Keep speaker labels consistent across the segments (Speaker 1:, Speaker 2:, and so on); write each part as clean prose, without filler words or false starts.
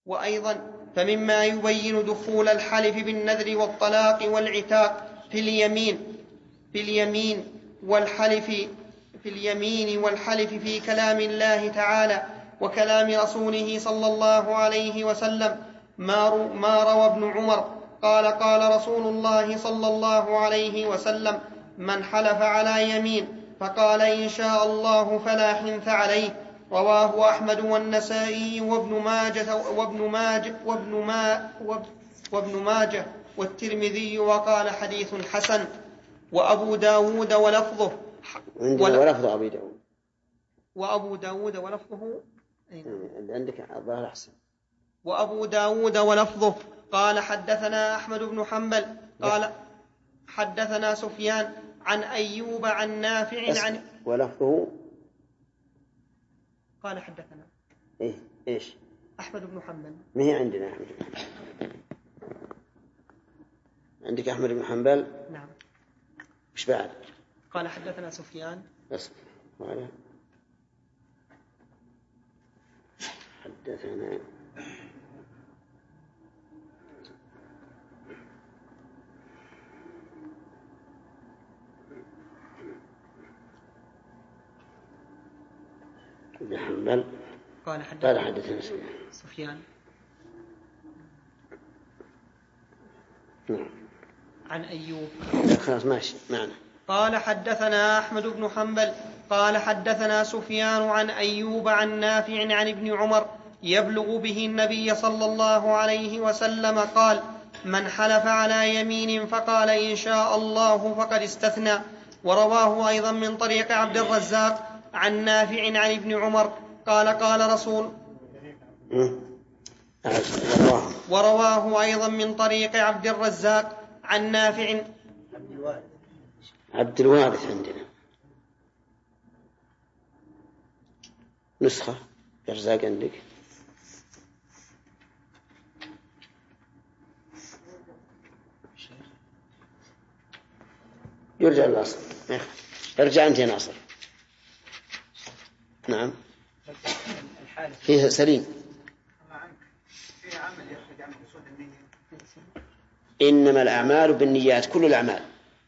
Speaker 1: وأيضا فمما يبين دخول الحلف بالنذر والطلاق والعتاق في اليمين والحلف في كلام الله تعالى وكلام رسوله صلى الله عليه وسلم ما روى ابن عمر قال رسول الله صلى الله عليه وسلم: من حلف على يمين فقال إن شاء الله فلا حنث عليه. رواه أحمد والنسائي وابن ماجه والترمذي وقال حديث حسن. وأبو داود ولفظه وأبو داود ولفظه
Speaker 2: عندك الظاهر أحسن.
Speaker 1: وأبو داود ولفظه قال حدثنا أحمد بن حنبل قال حدثنا سفيان عن أيوب عن نافع عن
Speaker 2: ولفظه
Speaker 1: قال حدثنا
Speaker 2: إيش
Speaker 1: أحمد بن حنبل.
Speaker 2: ما هي عندنا أحمد بن حنبل. عندك أحمد بن حنبل.
Speaker 1: نعم.
Speaker 2: إيش بعد؟
Speaker 1: قال حدثنا سفيان.
Speaker 2: بس حدثنا ابن حنبل
Speaker 1: قال حدثنا
Speaker 2: سفيان
Speaker 1: عن أيوب.
Speaker 2: خلاص ماشي معنا.
Speaker 1: قال حدثنا أحمد بن حنبل قال حدثنا سفيان عن أيوب عن نافع عن ابن عمر يبلغ به النبي صلى الله عليه وسلم قال: من حلف على يمين فقال إن شاء الله فقد استثنى. ورواه أيضا من طريق عبد الرزاق عن نافع عن ابن عمر قال رسول ورواه أيضا من طريق عبد الرزاق عن نافع.
Speaker 2: عبد الوارث عندنا نسخة الرزاق عندك يرجع الأصل. ارجع أنت يا ناصر. نعم فيها سليم. إنما الأعمال بالنيات كل الأعمال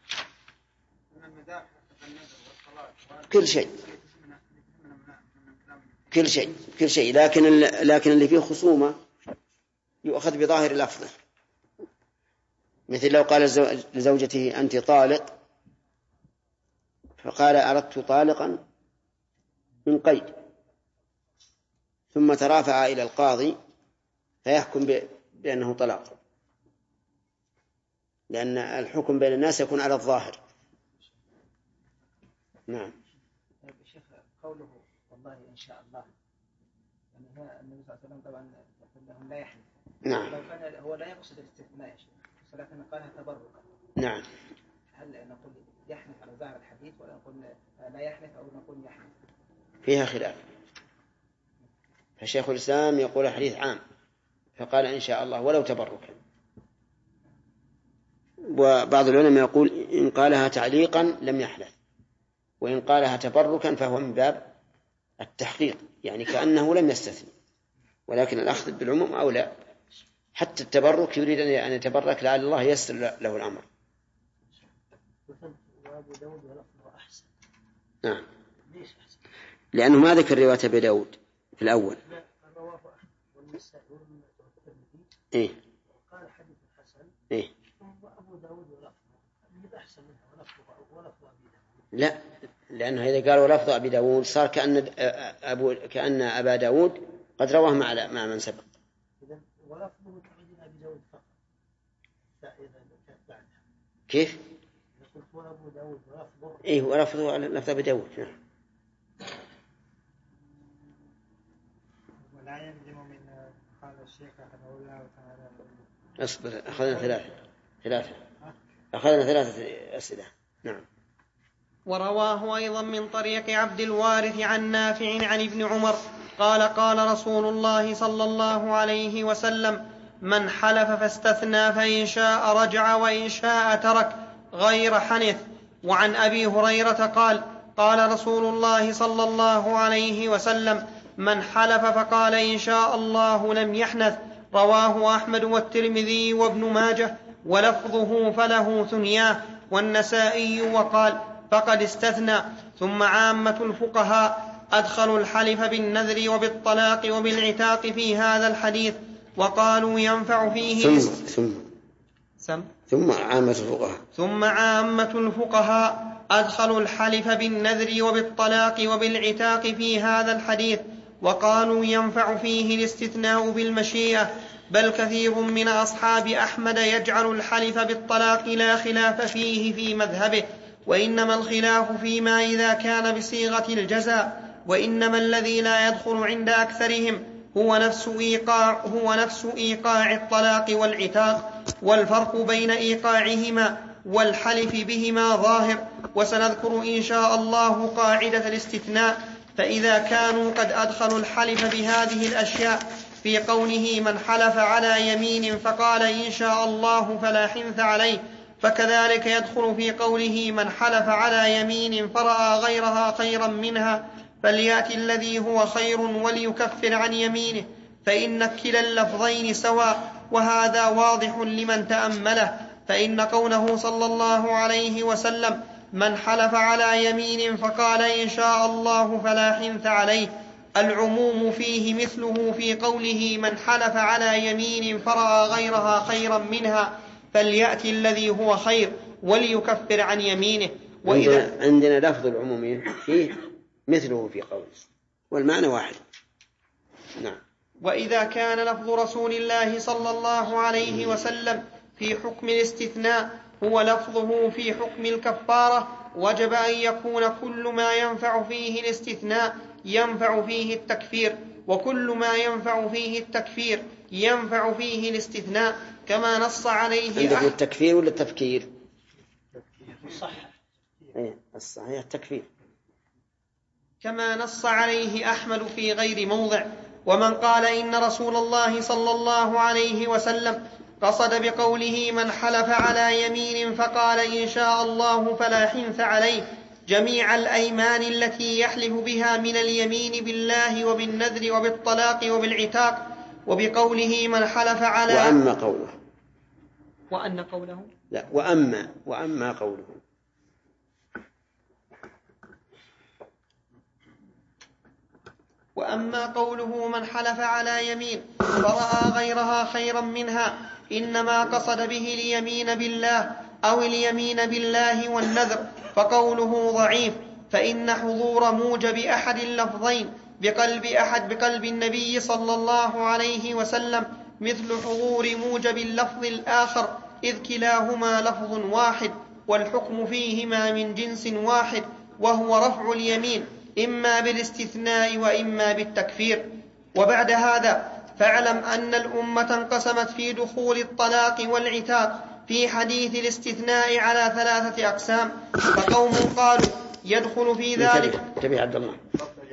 Speaker 2: كل شيء لكن اللي فيه خصومة يؤخذ بظاهر اللفظ. مثل لو قال لزوجته أنت طالق فقال أردت طالقا من قيد ثم ترافع إلى القاضي فيحكم بأنه طلاق، لأن الحكم بين الناس يكون على الظاهر. نعم.
Speaker 3: شيخ قوله والله إن شاء الله يعني هو النبي صلى الله عليه وسلم طبعا يقول لهم لا يحلف.
Speaker 2: نعم.
Speaker 3: لو كان هو لا يقصد الاستثناء يا شيخ ولكن قالها تبركا.
Speaker 2: نعم.
Speaker 3: هل نقول يحلف على ظاهر الحديث ولا نقول لا يحلف أو نقول يحلف؟
Speaker 2: فيها خلاف. فشيخ الإسلام يقول الحديث عام فقال إن شاء الله ولو تبركا، وبعض العلماء يقول إن قالها تعليقا لم يحلف، وإن قالها تبركا فهو من باب التحقيق يعني كأنه لم يستثني، ولكن الأخذ بالعموم أولى. حتى التبرك يريد أن يتبرك لعل الله يسر له الأمر. نعم. لأنه ما ذكر رواية أبي داود في الأول. إيه.
Speaker 3: قال حديث حسن.
Speaker 2: إيه.
Speaker 3: وأبو داود ولفظه أحسن منه ولفظ أبي داود.
Speaker 2: لا، لأنه إذا قال ولفظ أبي داود صار كأن أبا داود قد رواه مع من سبق.
Speaker 3: إذن ولفظه تعود أبي داود فقط.
Speaker 2: كيف؟
Speaker 3: قلت وأبو داود ولفظه.
Speaker 2: إيه ولفظه لفظ أبي داود. نعم.
Speaker 3: ولا يلزم من قال الشيخ رحمه الله تعالى.
Speaker 2: أصبر أخذنا ثلاثة أسئلة. نعم.
Speaker 1: ورواه أيضا من طريق عبد الوارث عن نافع عن ابن عمر قال رسول الله صلى الله عليه وسلم: من حلف فاستثنى فإن شاء رجع وإن شاء ترك غير حنث. وعن أبي هريرة قال رسول الله صلى الله عليه وسلم: من حلف فقال إن شاء الله لم يحنث رواه أحمد والترمذي وابن ماجه ولفظه فله ثنياه والنسائي وقال فقد استثنى. ثم عامة الفقهاء أدخلوا الحلف بالنذر وبالطلاق وبالعتاق في هذا الحديث وقالوا ينفع فيه ثم عامة الفقهاء أدخلوا الحلف بالنذر وبالطلاق وبالعتاق في هذا الحديث وقالوا ينفع فيه الاستثناء بالمشيئة، بل كثير من أصحاب أحمد يجعل الحلف بالطلاق لا خلاف فيه في مذهبه، وإنما الخلاف فيما إذا كان بصيغة الجزاء، وإنما الذي لا يدخل عند أكثرهم هو نفس إيقاع الطلاق والعتاق، والفرق بين إيقاعهما والحلف بهما ظاهر، وسنذكر إن شاء الله قاعدة الاستثناء. فإذا كانوا قد أدخلوا الحلف بهذه الأشياء في قوله من حلف على يمين فقال إن شاء الله فلا حنث عليه، فكذلك يدخل في قوله من حلف على يمين فرأى غيرها خيرا منها فليأتي الذي هو خير وليكفر عن يمينه، فإن كلا اللفظين سواء، وهذا واضح لمن تأمله. فإن قوله صلى الله عليه وسلم من حلف على يمين فقال إن شاء الله فلا حنث عليه، العموم فيه مثله في قوله من حلف على يمين فرأى غيرها خيرا منها فليأتي الذي هو خير وليكفر عن يمينه.
Speaker 2: عندنا لفظ العموم فيه مثله في قوله والمعنى واحد. نعم.
Speaker 1: وإذا كان لفظ رسول الله صلى الله عليه وسلم في حكم الاستثناء هو لفظه في حكم الكفارة، وجب أن يكون كل ما ينفع فيه الاستثناء ينفع فيه التكفير، وكل ما ينفع فيه التكفير ينفع فيه الاستثناء، كما نص عليه
Speaker 2: عندك التكفير ولا التفكير؟ الصحيح التكفير،
Speaker 1: كما نص عليه أحمد في غير موضع. ومن قال إن رسول الله صلى الله عليه وسلم قصد بقوله من حلف على يمين فقال إن شاء الله فلا حنث عليه جميع الأيمان التي يحلف بها من اليمين بالله وبالنذر وبالطلاق وبالعتاق، وبقوله من حلف على
Speaker 2: وأما قوله
Speaker 1: وأما قوله من حلف على يمين فرأى غيرها خيرا منها إنما قصد به اليمين بالله أو اليمين بالله والنذر، فقوله ضعيف، فإن حضور موجب أحد اللفظين بقلب النبي صلى الله عليه وسلم مثل حضور موجب اللفظ الآخر، إذ كلاهما لفظ واحد والحكم فيهما من جنس واحد، وهو رفع اليمين إما بالاستثناء وإما بالتكفير. وبعد هذا فاعلم أن الأمة انقسمت في دخول الطلاق والعتاق في حديث الاستثناء على 3 أقسام، فقوم قالوا يدخل في ذلك.
Speaker 2: تبي عبد الله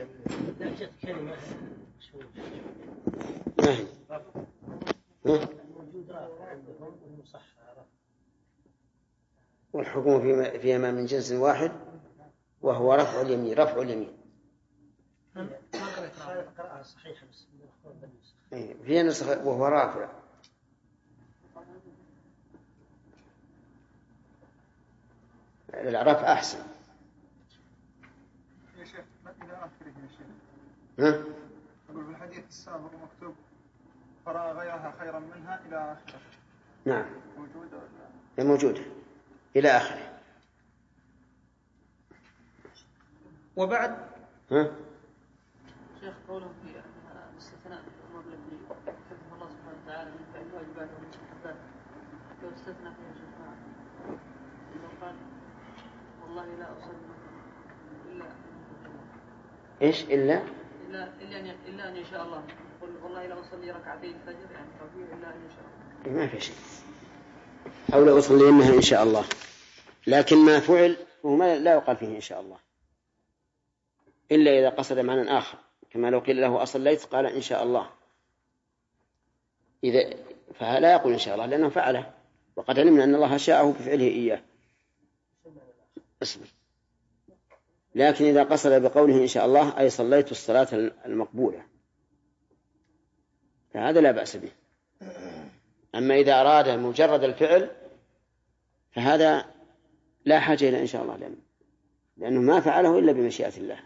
Speaker 2: والحكم فيما من جنس واحد وهو رفع اليمين في نسخ وهو رافع. الرفع أحسن.
Speaker 3: يا شيخ إلى آخره يا شيخ. أقول في الحديث السابق مكتوب فرأى غيرها خيرا منها إلى آخره.
Speaker 2: نعم.
Speaker 3: موجودة ولا؟
Speaker 2: موجودة إلى آخره.
Speaker 1: وبعد
Speaker 4: شيخ قوله في الاستثناء في الأمور التي كتبها الله سبحانه وتعالى من فعل الواجبات والمستحبات، لو استثنى فيها شيخ إنه قال والله لا أصلي إلا
Speaker 2: إيش إلا
Speaker 4: أن يشاء الله، قل والله لا أصلي ركعتين الفجر يعني توفيق إلا أن يشاء الله.
Speaker 2: ما في شيء، أو لا أصلي إنها إن شاء الله، لكن ما فعل وما لا يقال فيه إن شاء الله إلا إذا قصد معنى آخر، كما لو قيل له أصليت قال إن شاء الله، فلا يقول إن شاء الله لأنه فعله وقد علمنا أن الله شاءه بفعله إياه. لكن إذا قصد بقوله إن شاء الله أي صليت الصلاة المقبولة فهذا لا بأس به. أما إذا أراد مجرد الفعل فهذا لا حاجة إلى إن شاء الله لأنه ما فعله إلا بمشيئة الله.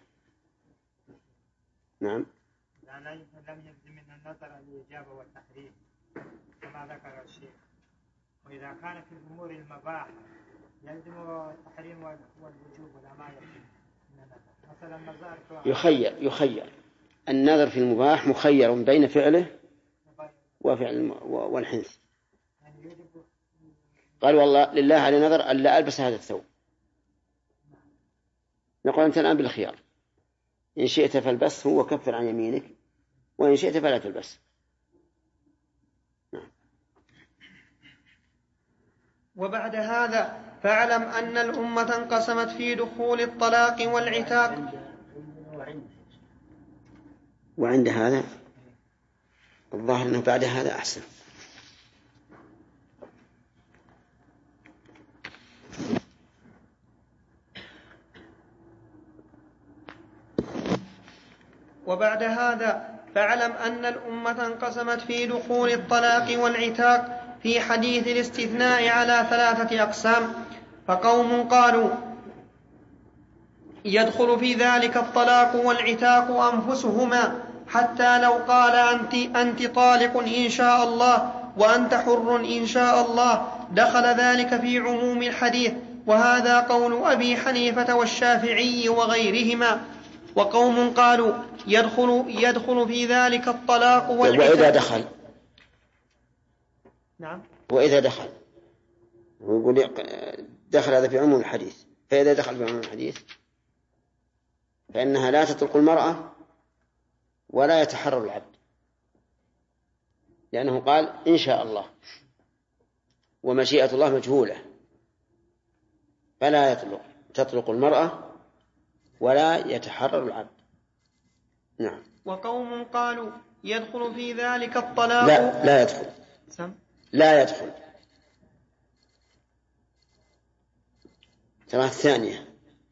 Speaker 2: نعم.
Speaker 5: لم يلزم من النظر الإجابة والتحريم كما ذكر الشيخ. وإذا كان في الأمور المباحة يلزم التحريم والوجوب ولا ما يلزم من النظر. مثلا النظر
Speaker 2: يخير النظر في المباح مخير بين فعله وفعل والحنث. قال والله لله على نظر ألا ألبس هذا الثوب، نقول أنت الآن بالخيار، إن شئت فالبسه وكفر عن يمينك، وإن شئت فلا تلبس.
Speaker 1: وبعد هذا فاعلم أن الأمة انقسمت في دخول الطلاق والعتاق.
Speaker 2: وعند هذا الظاهر أنه بعد هذا أحسن.
Speaker 1: وبعد هذا فاعلم أن الأمة انقسمت في دخول الطلاق والعتاق في حديث الاستثناء على 3 أقسام. فقوم قالوا يدخل في ذلك الطلاق والعتاق أنفسهما، حتى لو قال أنت طالق إن شاء الله وأنت حر إن شاء الله دخل ذلك في عموم الحديث، وهذا قول أبي حنيفة والشافعي وغيرهما. وقوم قالوا يدخل في ذلك الطلاق والعتاق.
Speaker 2: وإذا دخل.
Speaker 1: نعم.
Speaker 2: وإذا دخل ويقول دخل هذا في عموم الحديث، فإذا دخل في عموم الحديث فإنها لا تطلق المرأة ولا يتحرر العبد، لأنه قال إن شاء الله ومشيئة الله مجهولة، فلا تطلق المرأة ولا يتحرر العبد. نعم.
Speaker 1: وقوم قالوا يدخل في ذلك الطلاق.
Speaker 2: لا يدخل. لا يدخل. ترى الثانية.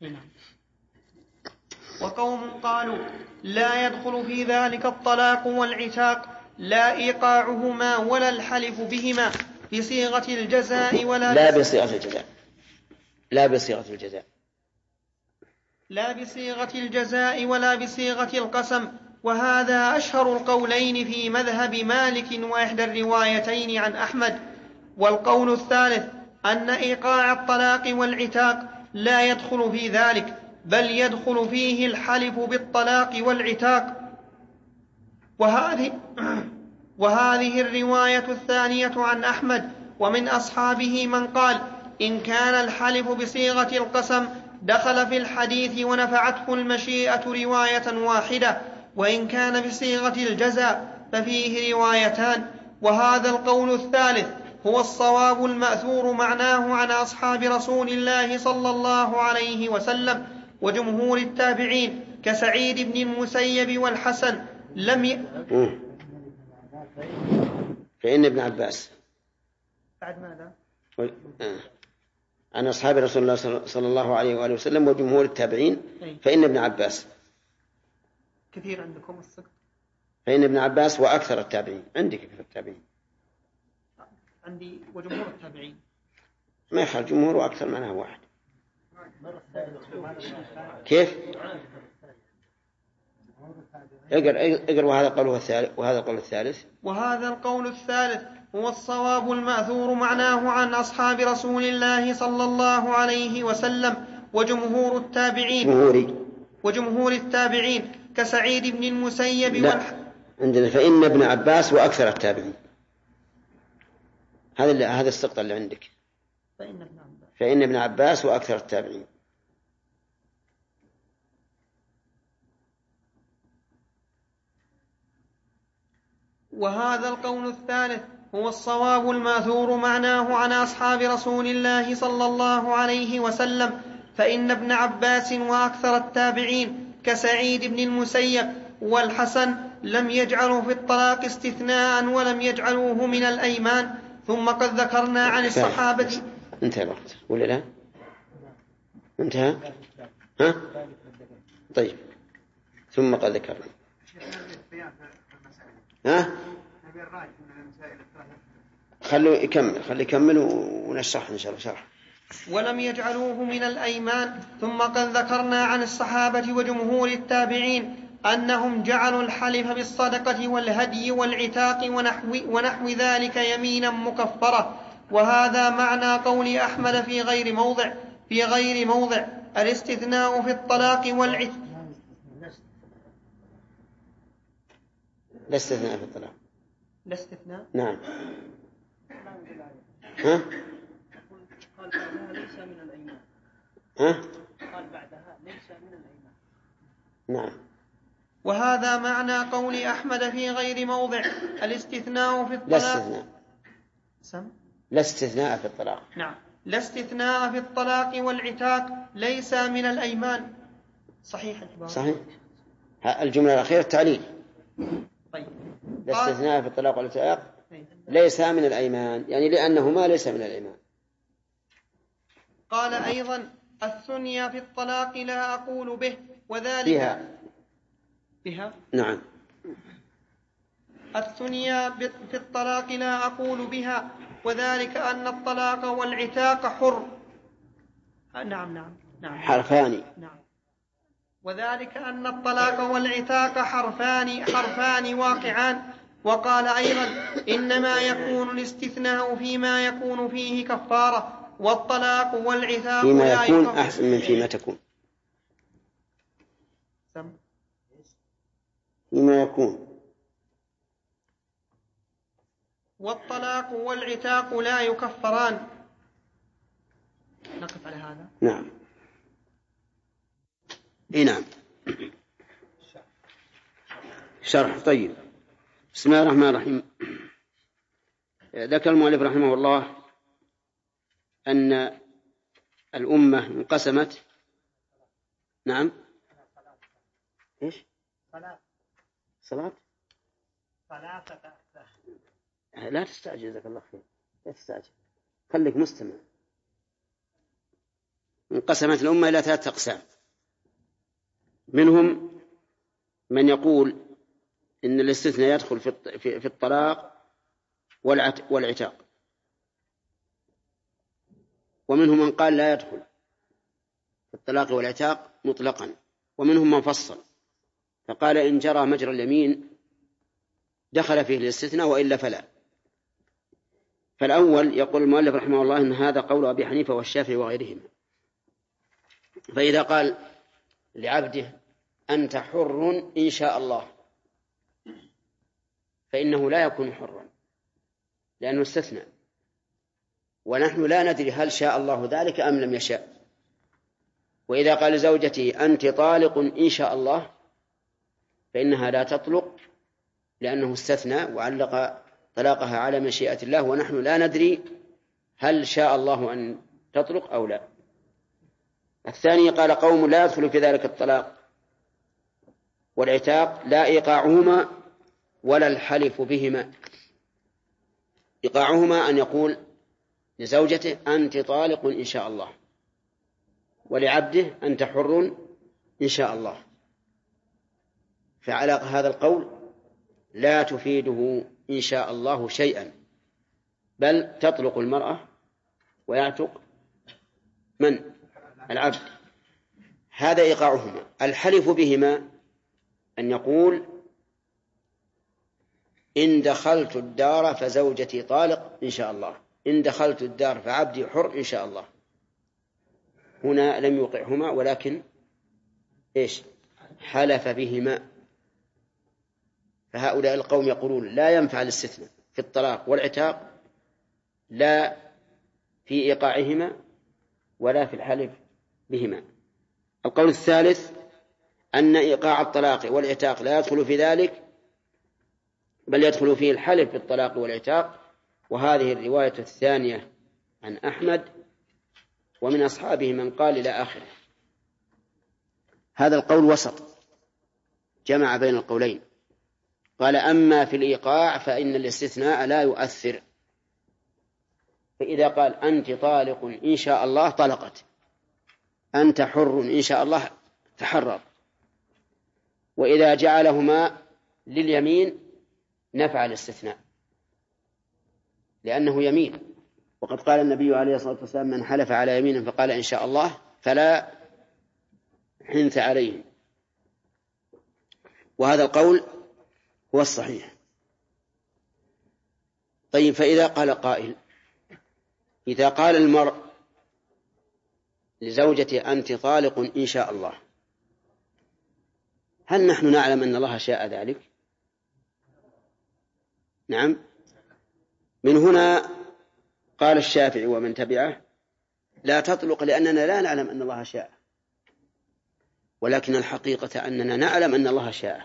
Speaker 1: وقوم قالوا لا يدخل في ذلك الطلاق والعتاق لا إيقاعهما ولا الحلف بهما بصيغة الجزاء
Speaker 2: لا بصيغة الجزاء. لا بصيغة الجزاء.
Speaker 1: لا بصيغة الجزاء ولا بصيغة القسم، وهذا أشهر القولين في مذهب مالك وإحدى الروايتين عن أحمد. والقول الثالث أن إيقاع الطلاق والعتاق لا يدخل في ذلك، بل يدخل فيه الحلف بالطلاق والعتاق. وهذه الرواية الثانية عن أحمد ومن أصحابه من قال إن كان الحلف بصيغة القسم دخل في الحديث ونفعته المشيئة رواية واحدة، وإن كان بصيغة الجزاء ففيه روايتان. وهذا القول الثالث هو الصواب المأثور معناه عن أصحاب رسول الله صلى الله عليه وسلم وجمهور التابعين كسعيد بن المسيب والحسن
Speaker 2: فإن ابن عباس
Speaker 1: بعد ماذا؟
Speaker 2: عن أصحاب رسول الله صلى الله عليه وآله وسلم وجمهور التابعين فإن ابن عباس
Speaker 1: كثير عندكم السقط.
Speaker 2: فإن ابن عباس وأكثر التابعين. عندك أكثر التابعين؟
Speaker 1: عندي وجمهور التابعين.
Speaker 2: ما يخالف جمهور وأكثر معناه واحد. كيف؟ اقرأ وهذا قوله الثالث.
Speaker 1: وهذا القول الثالث هو الصواب المأثور معناه عن أصحاب رسول الله صلى الله عليه وسلم وجمهور التابعين كسعيد بن المسيب
Speaker 2: عندنا فإن ابن عباس وأكثر التابعين. هذا السقط اللي عندك. فإن ابن عباس وأكثر التابعين.
Speaker 1: وهذا القول الثالث هو الصواب المأثور معناه عن أصحاب رسول الله صلى الله عليه وسلم فإن ابن عباس وأكثر التابعين كسعيد بن المسيب والحسن لم يجعلوا في الطلاق استثناء ولم يجعلوه من الأيمان. ثم قد ذكرنا عن الصحابة.
Speaker 2: انتهى الوقت ولا لا؟ انتهى؟ ها؟ طيب. ثم قد ذكرنا. ها؟ خليه يكمل ونشرح إن شاء الله شرح.
Speaker 1: ولم يجعلوه من الأيمان. ثم قد ذكرنا عن الصحابة وجمهور التابعين أنهم جعلوا الحلف بالصدقة والهدي والعتاق ونحو ذلك يمينا مكفرة. وهذا معنى قول أحمد في غير موضع الاستثناء في الطلاق والعتاق.
Speaker 2: لا استثناء في الطلاق.
Speaker 1: لا استثناء.
Speaker 2: نعم.
Speaker 4: قال بعدها ليس من الأيمان. قال بعدها ليس من الأيمان.
Speaker 2: نعم.
Speaker 1: وهذا معنى قول أحمد في غير موضع الاستثناء في الطلاق.
Speaker 2: لا استثناء في الطلاق.
Speaker 1: نعم. لا استثناء في الطلاق والعتاق ليس من الأيمان. صحيح.
Speaker 2: الجملة الأخيرة تعليل.
Speaker 1: طيب.
Speaker 2: لا استثناء في الطلاق والعتاق ليس من الأيمان، يعني لأنهما ليس من الأيمان.
Speaker 1: قال أيضا الثنيا في الطلاق لا أقول به وذلك بها.
Speaker 2: نعم.
Speaker 1: الثنيا في الطلاق لا أقول بها وذلك أن الطلاق والعتاق حر. نعم.
Speaker 2: حرفان.
Speaker 1: نعم. وذلك أن الطلاق والعتاق حرفان واقعان. وقال أيضا إنما يكون الاستثناء فيما يكون فيه كفارة، والطلاق والعتاق
Speaker 2: فيما يكون أحسن من فيما تكون. فيما يكون.
Speaker 1: والطلاق والعتاق لا يكفران. نقف على هذا.
Speaker 2: نعم. نعم. شرح. طيب. بسم الله الرحمن الرحيم. ذكر المؤلف رحمه الله أن الأمة انقسمت. نعم. إيش؟ صلاة. لا تستعجل، جزاك الله خير، لا تستعجل، خليك مستمع. انقسمت الأمة إلى 3 أقسام. منهم من يقول إن الاستثناء يدخل في الطلاق والعتاق، ومنهم من قال لا يدخل في الطلاق والعتاق مطلقا، ومنهم من فصل فقال إن جرى مجرى اليمين دخل فيه الاستثناء وإلا فلا. فالأول يقول المؤلف رحمه الله إن هذا قول أبي حنيفة والشافعي وغيرهما. فإذا قال لعبده أنت حر إن شاء الله فإنه لا يكون حرا لأنه استثنى، ونحن لا ندري هل شاء الله ذلك أم لم يشاء. وإذا قال لزوجته أنت طالق إن شاء الله فإنها لا تطلق لأنه استثنى وعلق طلاقها على مشيئة الله، ونحن لا ندري هل شاء الله أن تطلق أو لا. الثاني قال قوم لا يدخل في ذلك الطلاق والعتاق لا إيقاعهما ولا الحلف بهما. إيقاعهما أن يقول لزوجته أنت طالق إن شاء الله، ولعبده أنت حر إن شاء الله. فعلى هذا القول لا تفيده إن شاء الله شيئا، بل تطلق المرأة ويعتق من؟ العبد. هذا إيقاعهما. الحلف بهما أن يقول إن دخلت الدار فزوجتي طالق إن شاء الله، إن دخلت الدار فعبدي حر إن شاء الله. هنا لم يوقعهما ولكن إيش؟ حلف بهما. فهؤلاء القوم يقولون لا ينفع الاستثناء في الطلاق والعتاق، لا في إيقاعهما ولا في الحلف بهما. القول الثالث أن إيقاع الطلاق والعتاق لا يدخل في ذلك، بل يدخل فيه الحلف بالطلاق والعتاق، وهذه الرواية الثانية عن أحمد، ومن أصحابه من قال إلى آخره. هذا القول وسط، جمع بين القولين. قال أما في الإيقاع فإن الاستثناء لا يؤثر، فإذا قال أنت طالق إن شاء الله طلقت، أنت حر إن شاء الله تحرر. وإذا جعلهما لليمين نفع الاستثناء. لأنه يمين، وقد قال النبي عليه الصلاة والسلام: من حلف على يمين فقال إن شاء الله فلا حنث عليه. وهذا القول هو الصحيح. طيب، فإذا قال قائل: إذا قال المرء لزوجته أنت طالق إن شاء الله، هل نحن نعلم أن الله شاء ذلك؟ نعم. من هنا قال الشافعي ومن تبعه: لا تطلق لأننا لا نعلم أن الله شاء، ولكن الحقيقة أننا نعلم أن الله شاء،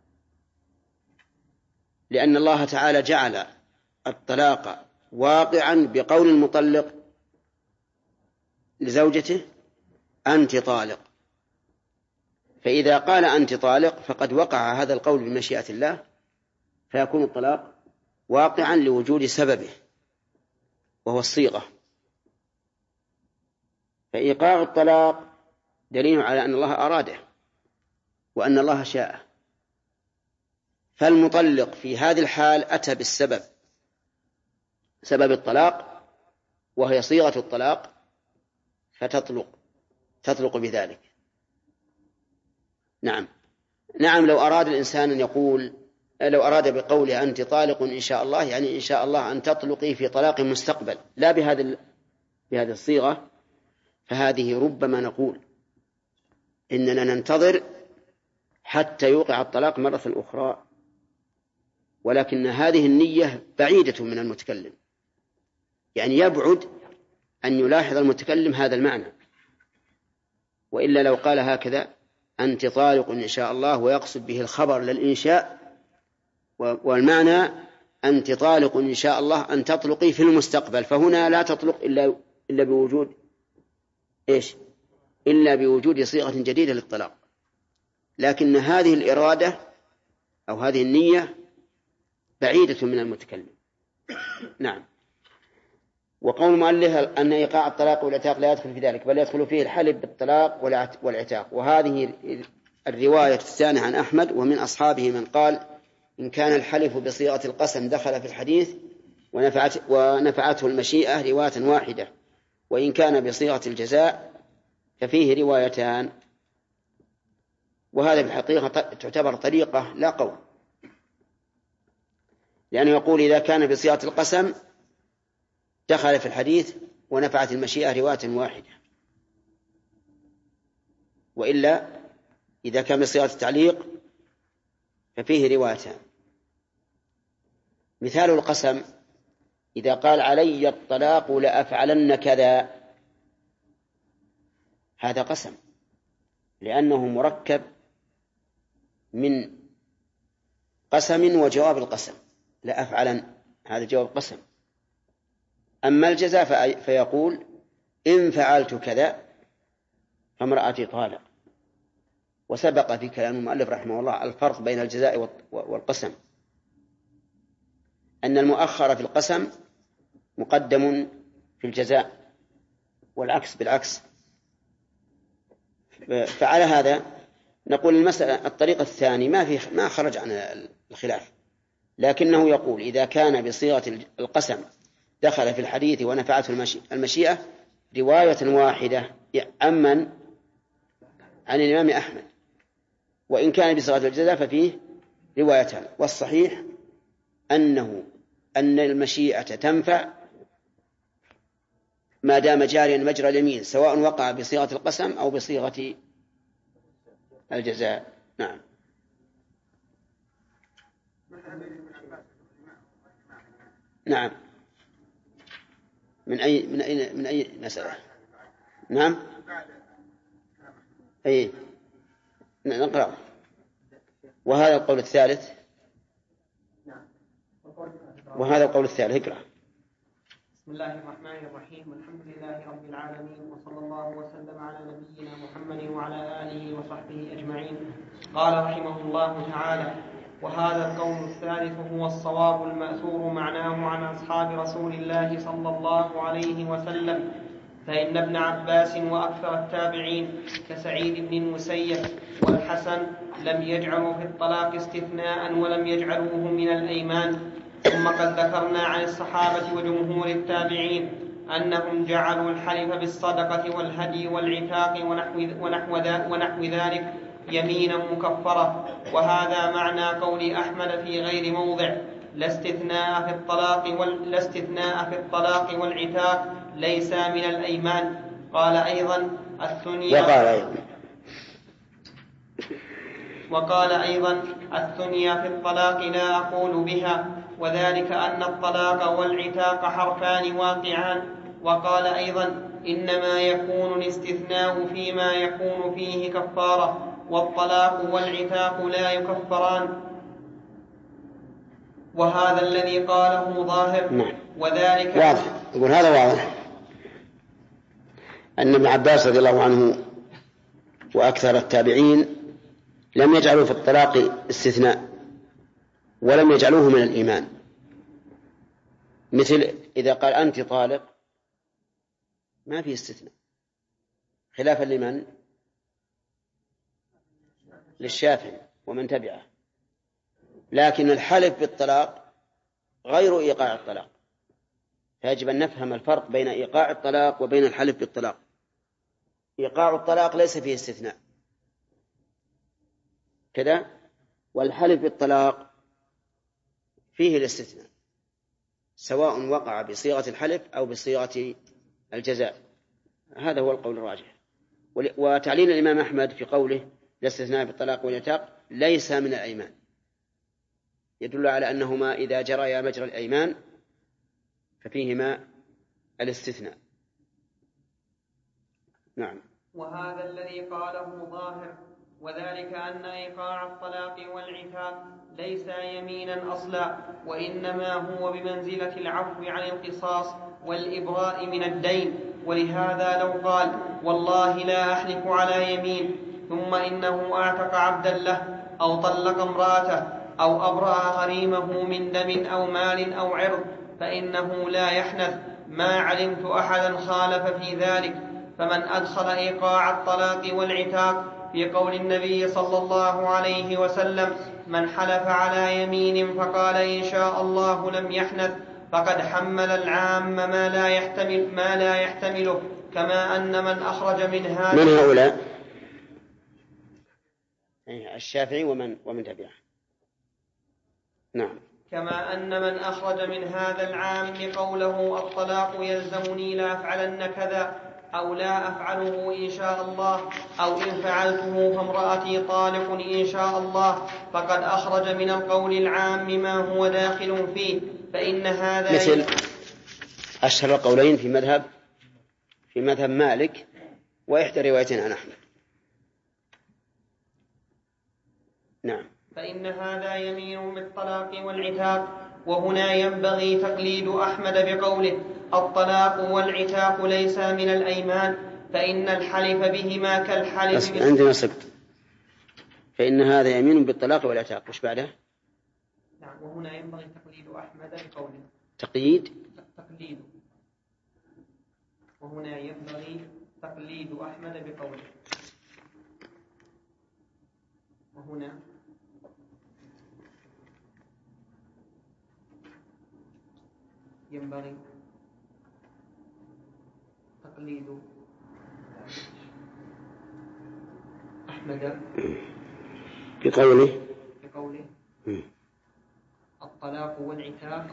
Speaker 2: لأن الله تعالى جعل الطلاق واقعا بقول المطلق لزوجته أنت طالق، فإذا قال أنت طالق فقد وقع هذا القول بمشيئة الله، فيكون الطلاق واقعا لوجود سببه وهو الصيغة. فإيقاع الطلاق دليل على أن الله أراده وأن الله شاء، فالمطلق في هذه الحال أتى بالسبب، سبب الطلاق وهي صيغة الطلاق، فتطلق بذلك. نعم. لو أراد الإنسان أن يقول، لو أراد بقوله أنت طالق إن شاء الله، يعني إن شاء الله أن تطلقي في طلاق مستقبل، لا بهذه الصيغة، فهذه ربما نقول إننا ننتظر حتى يوقع الطلاق مرة أخرى، ولكن هذه النية بعيدة من المتكلم، يعني يبعد أن يلاحظ المتكلم هذا المعنى، وإلا لو قال هكذا أنت طالق إن شاء الله ويقصد به الخبر للإنشاء، والمعنى أنت طالق إن شاء الله أن تطلقي في المستقبل، فهنا لا تطلق إلا بوجود إيش؟ إلا بوجود صيغة جديدة للطلاق. لكن هذه الإرادة أو هذه النية بعيدة من المتكلم. نعم. وقول المؤلف أن إيقاع الطلاق والعتاق لا يدخل في ذلك، بل يدخل فيه الحلف بالطلاق والعتاق. وهذه الرواية الثانية عن أحمد ومن أصحابه من قال إن كان الحلف بصيغة القسم دخل في الحديث ونفعته المشيئة رواية واحدة، وإن كان بصيغة الجزاء ففيه روايتان. وهذا بالحقيقة تعتبر طريقة لا قول، لأنه يقول إذا كان بصيغة القسم دخل في الحديث ونفعت المشيئة رواية واحدة، وإلا إذا كان بصيغة التعليق ففيه روايتان. مثال القسم: إذا قال علي الطلاق لأفعلن كذا، هذا قسم لأنه مركب من قسم وجواب القسم، لأفعلن هذا جواب قسم. أما الجزاء فيقول إن فعلت كذا فامرأتي طالق. وسبق في كلام المؤلف رحمه الله الفرق بين الجزاء والقسم، أن المؤخر في القسم مقدم في الجزاء، والعكس بالعكس. فعلى هذا نقول المسألة الطريقة الثاني ما خرج عن الخلاف، لكنه يقول إذا كان بصيغة القسم دخل في الحديث ونفعته المشيئة رواية واحدة عن الإمام أحمد، وإن كان بصيغة الجزاء ففيه روايتان. والصحيح أن المشيئة تنفع ما دام جاريا مجرى اليمين، سواء وقع بصيغة القسم أو بصيغة الجزاء. نعم. نعم. من أي مسألة؟ نعم. أي نقرأ. وهذا القول الثالث، وهذا القول الثالث اقرأ.
Speaker 1: بسم الله الرحمن الرحيم، والحمد لله رب العالمين، وصلى الله وسلم على نبينا محمد وعلى آله وصحبه أجمعين. قال رحمه الله تعالى: وهذا القول الثالث هو الصواب المأثور معناه عن أصحاب رسول الله صلى الله عليه وسلم، فإن ابن عباس وأكثر التابعين كسعيد بن المسيب والحسن لم يجعلوا في الطلاق استثناء ولم يجعلوه من الأيمان، ثم قد ذكرنا عن الصحابة وجمهور التابعين أنهم جعلوا الحلف بالصدقة والهدي والعتاق ونحو ذلك يمينا مكفرة، وهذا معنى قول أحمد في غير موضع: لا استثناء في الطلاق والعتاق ليس من الأيمان. قال أيضا الثنيا في الطلاق لا أقول بها، وذلك أن الطلاق والعتاق حرفان واقعان. وقال أيضا: إنما يكون الاستثناء فيما يكون فيه كفارة، والطلاق والعتاق لا يكفران، وهذا الذي قاله ظاهر. وذلك
Speaker 2: واضح. يقول هذا واضح أن ابن عباس رضي الله عنه وأكثر التابعين لم يجعلوا في الطلاق استثناء، ولم يجعلوه من الإيمان، مثل إذا قال أنت طالق ما في استثناء، خلافا لمن؟ للشافعي ومن تبعه. لكن الحلف بالطلاق غير إيقاع الطلاق، فيجب أن نفهم الفرق بين إيقاع الطلاق وبين الحلف بالطلاق. إيقاع الطلاق ليس فيه استثناء كذا، والحلف بالطلاق فيه الاستثناء، سواء وقع بصيغة الحلف أو بصيغة الجزاء. هذا هو القول الراجح. وتعليل الإمام أحمد في قوله الاستثناء بالطلاق والعتاق ليس من الأيمان يدل على أنهما إذا جريا مجرى الأيمان ففيهما الاستثناء. نعم.
Speaker 1: وهذا الذي قاله ظاهر، وذلك أن إيقاع الطلاق والعتاق ليس يمينا أصلا، وإنما هو بمنزلة العفو عن القصاص والإبراء من الدين. ولهذا لو قال والله لا أحلف على يمين ثم إنه أعتق عبدا له أو طلق امرأته أو أبرأ غريمه من دم أو مال أو عرض فإنه لا يحنث، ما علمت أحدا خالف في ذلك. فمن أدخل إيقاع الطلاق والعتاق في قول النبي صلى الله عليه وسلم: من حلف على يمين فقال إن شاء الله لم يحنث، فقد حمل العام ما لا يحتمله، كما أن من أخرج من
Speaker 2: هؤلاء الشافعي ومن تبعه. نعم.
Speaker 1: كما أن من أخرج من هذا العام قوله الطلاق يلزمني لا أفعلن كذا أو لا أفعله إن شاء الله، أو إن فعلته فامرأتي طالق إن شاء الله، فقد أخرج من القول العام ما هو داخل فيه. فإن هذا
Speaker 2: مثل أشهر القولين في مذهب مالك وإحدى روايتين عن أحمد. نعم.
Speaker 1: فإن هذا يمين بالطلاق والعتاق، وهنا ينبغي تقليد أحمد بقوله الطلاق والعتاق ليس من الأيمان، فإن الحلف بهما كالحلف
Speaker 2: عندنا سكت. فإن هذا يمين بالطلاق والعتاق، وش بعده؟
Speaker 1: نعم. وهنا ينبغي تقليد أحمد بقوله تقليد. وهنا ينبغي تقليد أحمد بقوله. وهنا ينبغي تقليد أحمد
Speaker 2: بقوله
Speaker 1: الطلاق والعتاق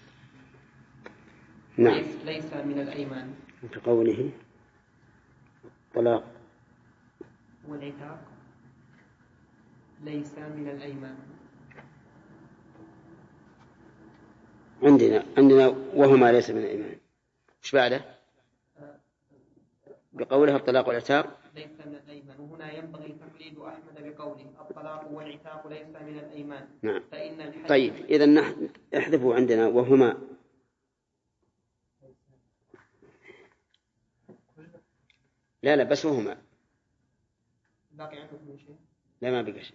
Speaker 2: نعم
Speaker 1: ليس من الأيمان.
Speaker 2: بقوله الطلاق
Speaker 1: والعتاق ليس من الأيمان.
Speaker 2: عندنا وهما ليس من الإيمان. وش بعده؟ بقوله الطلاق والعتاق
Speaker 1: ليس من الأيمان. وهنا ينبغي تقليد أحمد بقوله الطلاق والعتاق ليس من الأيمان.
Speaker 2: نعم. طيب إذن نحن احذفوا عندنا وهما. لا بس وهما.
Speaker 1: الباقي عندكم شيء؟
Speaker 2: لا ما بقى شيء.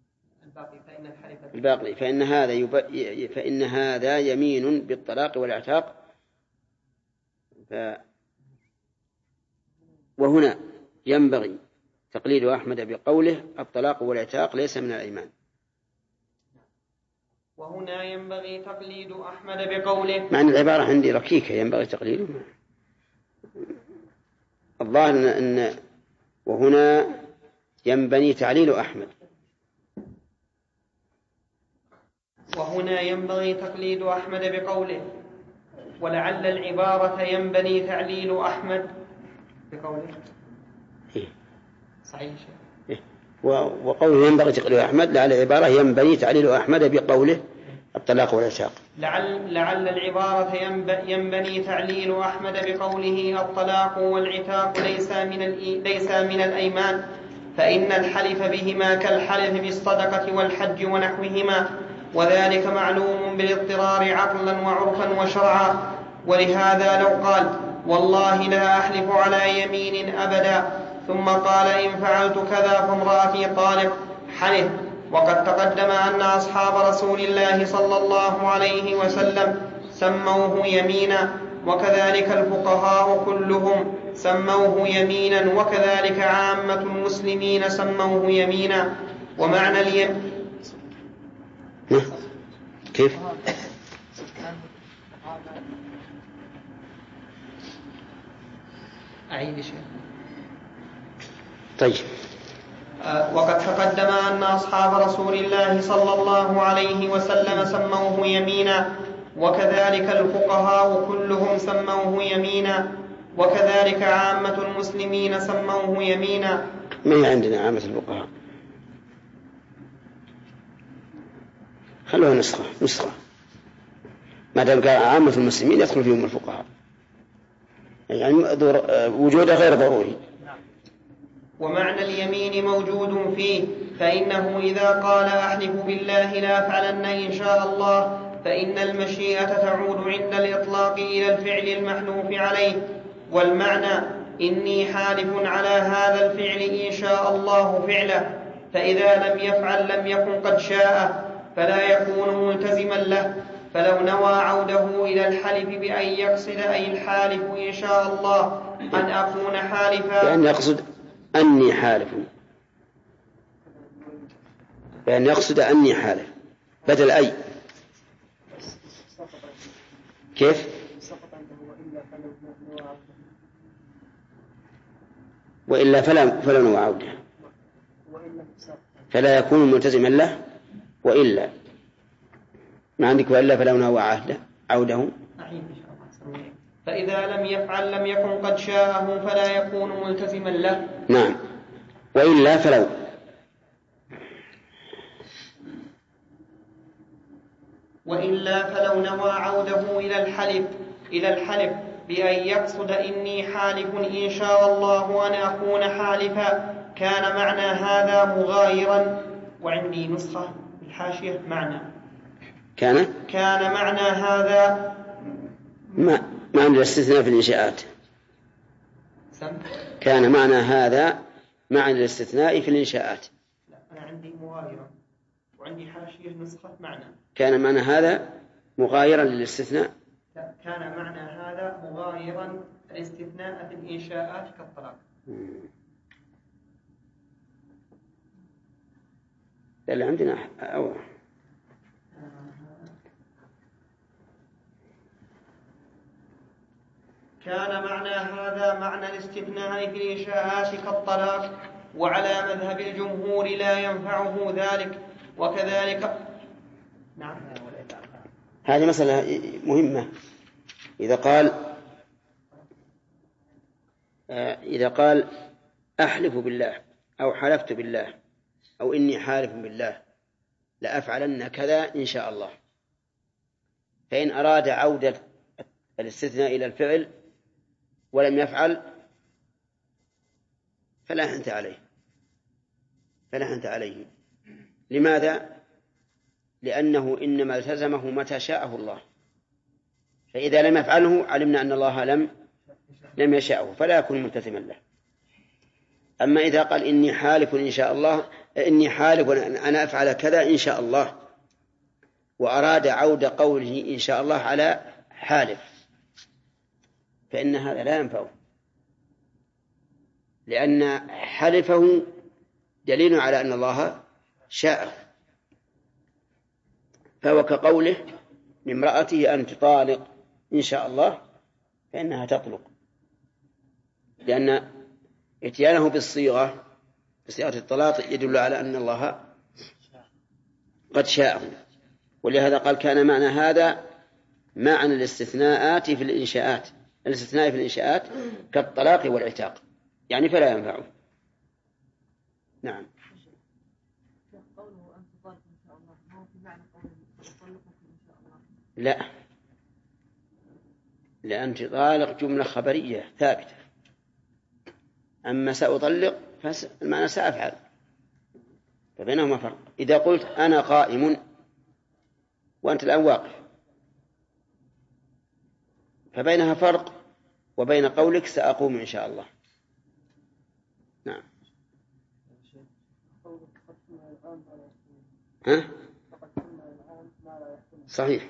Speaker 1: الباقي
Speaker 2: فإن هذا يمين بالطلاق والعتاق. وهنا ينبغي تقليد أحمد بقوله الطلاق والعتاق ليس من الأيمان.
Speaker 1: وهنا ينبغي تقليد أحمد بقوله.
Speaker 2: مع أن العبارة عندي ركيكة، ينبغي تقليده. الظاهر أن وهنا ينبني تعليل أحمد.
Speaker 1: وهنا ينبغي تقليد أحمد بقوله، ولعل العبارة ينبني تعليل أحمد بقوله. صحيح.
Speaker 2: وقوله ينبغي تقليد أحمد، لعل العبارة ينبني تعليل أحمد بقوله الطلاق والعتاق.
Speaker 1: لعل العبارة ينبني تعليل أحمد بقوله الطلاق والعتاق ليس من الأيمان، فإن الحلف بهما كالحلف بالصدقة والحج ونحوهما، وذلك معلوم بالاضطرار عقلا وعرفا وشرعا. ولهذا لو قال والله لا أحلف على يمين أبدا ثم قال إن فعلت كذا فامرأتي طالق حلف. وقد تقدم أن أصحاب رسول الله صلى الله عليه وسلم سموه يمينا، وكذلك الفقهاء كلهم سموه يمينا، وكذلك عامة المسلمين سموه يمينا. ومعنى اليمين
Speaker 2: كيف؟
Speaker 1: أعيد شيء.
Speaker 2: طيب.
Speaker 1: وقد تقدم أن أصحاب رسول الله صلى الله عليه وسلم سموه يمينا، وكذلك الفقهاء كلهم سموه يمينا، وكذلك عامة المسلمين سموه يمينا.
Speaker 2: ما هي عندنا عامة الفقهاء؟ خلوها نسخة ما دام قال عامة المسلمين يدخل فيهم الفقهاء، يعني وجوده غير ضروري.
Speaker 1: ومعنى اليمين موجود فيه، فإنه إذا قال أحلف بالله لا أفعلن إن شاء الله، فإن المشيئة تعود عند الإطلاق إلى الفعل المحلوف عليه. والمعنى إني حالف على هذا الفعل إن شاء الله فعله، فإذا لم يفعل لم يكن قد شاء فلا يكون ملتزما له. فلو نوى عوده إلى الحلف بأن يقصد أي الحالف إن شاء الله أن أكون حالفا،
Speaker 2: بأن يقصد أني حالف، بأن يقصد أني حالف بدل أي. كيف؟ وإلا فلا نوى عوده، فلا يكون ملتزما له. وإلا ما عندك وإلا فلا نوى عوده.
Speaker 1: فإذا لم يفعل لم يكن قد شاءه فلا يكون ملتزما له.
Speaker 2: نعم. وإلا
Speaker 1: فلو نوى عوده إلى الحلف بأن يقصد إني حالف إن شاء الله أن أكون حالفا، كان معنى هذا مغايرا. وعندي نسخة الحاشية معنى كان معنى هذا
Speaker 2: معنى الاستثناء في الإنشاءات. كان معنى هذا معنى الاستثناء في الإنشاءات.
Speaker 1: لا، أنا عندي مغايرا، وعندي حاشية نسخة معنى.
Speaker 2: كان معنى هذا مغايرا للاستثناء.
Speaker 1: لا، كان معنى هذا مغايرا الاستثناء في الإنشاءات كالطلاق.
Speaker 2: اللي عندنا
Speaker 1: كان معنى هذا معنى الاستثناء في الإنشاءات كالطلاق، وعلى مذهب الجمهور لا ينفعه ذلك. وكذلك نعم.
Speaker 2: هذه مسألة مهمة. إذا قال أحلف بالله أو حلفت بالله أو إني حالف بالله لأفعلن كذا إن شاء الله، فإن أراد عودة الاستثناء إلى الفعل ولم يفعل فلا حنث عليه. لماذا؟ لأنه إنما التزمه متى شاءه الله، فإذا لم يفعله علمنا أن الله لم يشاءه فلا يكون ملتزما له. أما إذا قال إني حالف إن شاء الله، إني حالف أنا أفعل كذا إن شاء الله، وأراد عود قوله إن شاء الله على حالف، فإن هذا لا ينفعه، لأن حلفه دليل على أن الله شاء. فهو كقوله لامرأته أنت طالق إن شاء الله، فإنها تطلق، لأن اتيانه بصيغة الطلاق يدل على أن الله قد شاءه. ولهذا قال كان معنى هذا معنى الاستثناء في الإنشاءات كالطلاق والعتاق، يعني فلا ينفعه. نعم. لا، لأن طالق جملة خبرية ثابتة، أما سأطلق فالمعنى سأفعل، فبينهما فرق. إذا قلت أنا قائم وأنت الآن واقف، فبينها فرق وبين قولك سأقوم إن شاء الله. نعم. ها؟ صحيح.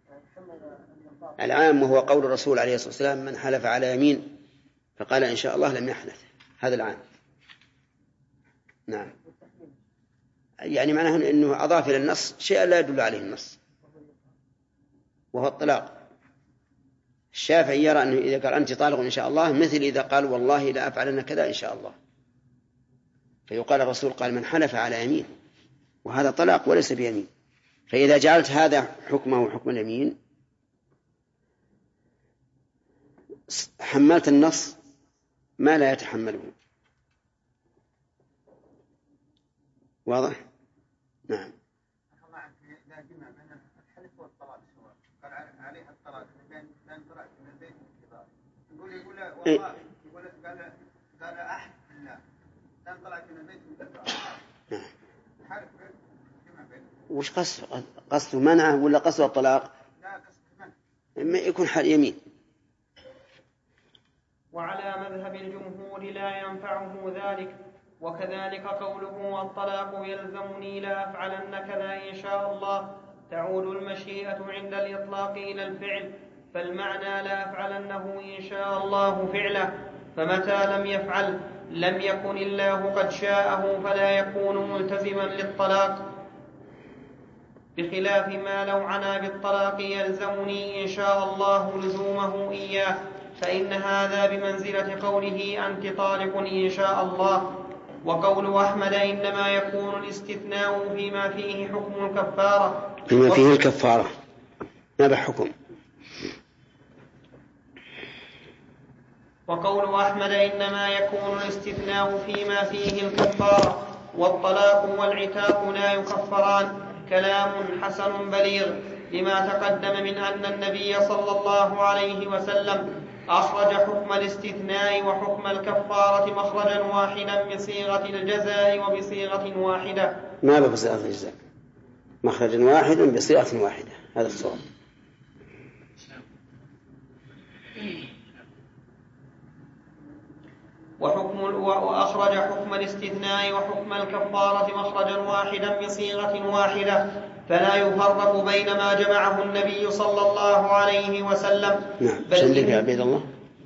Speaker 2: العام وهو قول الرسول عليه الصلاة والسلام من حلف على يمين فقال إن شاء الله لم يحنث، هذا العام. نعم. يعني معناه أنه أضاف إلى النص شيء لا يدل عليه النص، وهو الطلاق. الشافعي يرى أنه إذا قال أنت طالق إن شاء الله مثل إذا قال والله لا أفعلن كذا إن شاء الله، فيقال الرسول قال من حلف على يمين، وهذا طلاق وليس بيمين. فإذا جعلت هذا حكمه حكم اليمين حملت النص ما لا يتحمله. واضح؟ نعم.
Speaker 3: إذا جمع بين الحلف والطلاق سواء قال عليها الطلاق بين طلعت من البيت والكبار، يقول والله قال أحد بالله بين طلعت من البيت والكبار. حلف جمع بين.
Speaker 2: وش قصده منعه ولا قصده الطلاق؟
Speaker 3: لا، قصده منع.
Speaker 2: ما يكون حال يمين.
Speaker 1: وعلى مذهب الجمهور لا ينفعه ذلك. وكذلك قوله الطلاق يلزمني لا أفعلن كذا إن شاء الله، تعود المشيئة عند الإطلاق إلى الفعل، فالمعنى لا أفعلنه إن شاء الله فعله، فمتى لم يفعل لم يكن الله قد شاءه فلا يكون ملتزما للطلاق، بخلاف ما لو عنى بالطلاق يلزمني إن شاء الله لزومه إياه، فإن هذا بمنزلة قوله أنت طالق إن شاء الله. وقول أحمد إنما يكون الاستثناء فيما فيه حكم الكفارة،
Speaker 2: فيما فيه الكفارة ما بحكم.
Speaker 1: وقول أحمد إنما يكون الاستثناء فيما فيه الكفارة، والطلاق والعتاق لا يكفران، كلام حسن بليغ لما تقدم من أن النبي صلى الله عليه وسلم أخرج حكم الاستثناء وحكم الكفارة مخرجا واحدا بصيغة الجزاء وبصيغة واحدة.
Speaker 2: ما بصيغة الجزاء، مخرجا واحدا بصيغة واحدة، هذا الصواب.
Speaker 1: وأخرج حكم الاستثناء وحكم الكفارة مخرجا واحدا بصيغة واحدة، فلا يفرق بين ما جمعه النبي صلى الله عليه وسلم.
Speaker 2: نعم. شندك يا عبيد الله.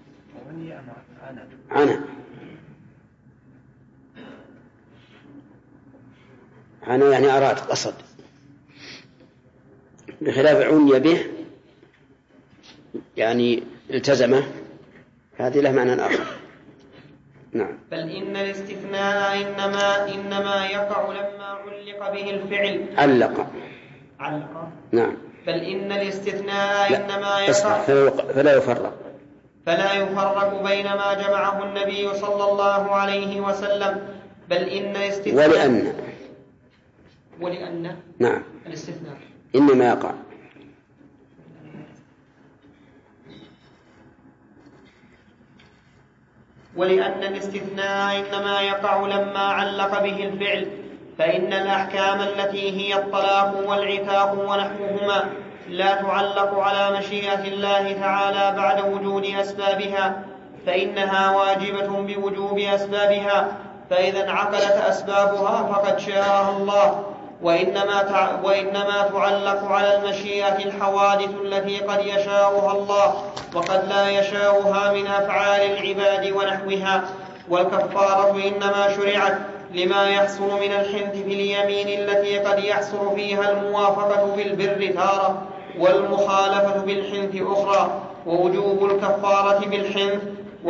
Speaker 2: عنا يعني أراد قصد، بخلاف عني به يعني التزمه، هذه له معنى آخر. نعم.
Speaker 1: بل إن الاستثناء إنما يقع لما علق به الفعل. علق.
Speaker 2: نعم.
Speaker 1: بل إن الاستثناء إنما يقع
Speaker 2: فلا
Speaker 1: يفرق بين ما جمعه النبي صلى الله عليه وسلم. بل إن الاستثناء ولأن
Speaker 2: نعم
Speaker 1: الاستثناء
Speaker 2: إنما يقع
Speaker 1: ولأن الاستثناء إنما يقع لما علق به الفعل، فإن الأحكام التي هي الطلاق والعتاق ونحوهما لا تعلق على مشيئة الله تعالى بعد وجود أسبابها، فإنها واجبة بوجوب أسبابها، فإذا انعقدت أسبابها فقد شاءها الله. وإنما تعلق على المشيئة الحوادث التي قد يشاؤها الله وقد لا يشاؤها من أفعال العباد ونحوها. والكفارة إنما شرعت لما يحصل من الحنث في اليمين التي قد يحصل فيها الموافقة بالبر تارة والمخالفة بالحنث أخرى، ووجوب الكفارة بالحنث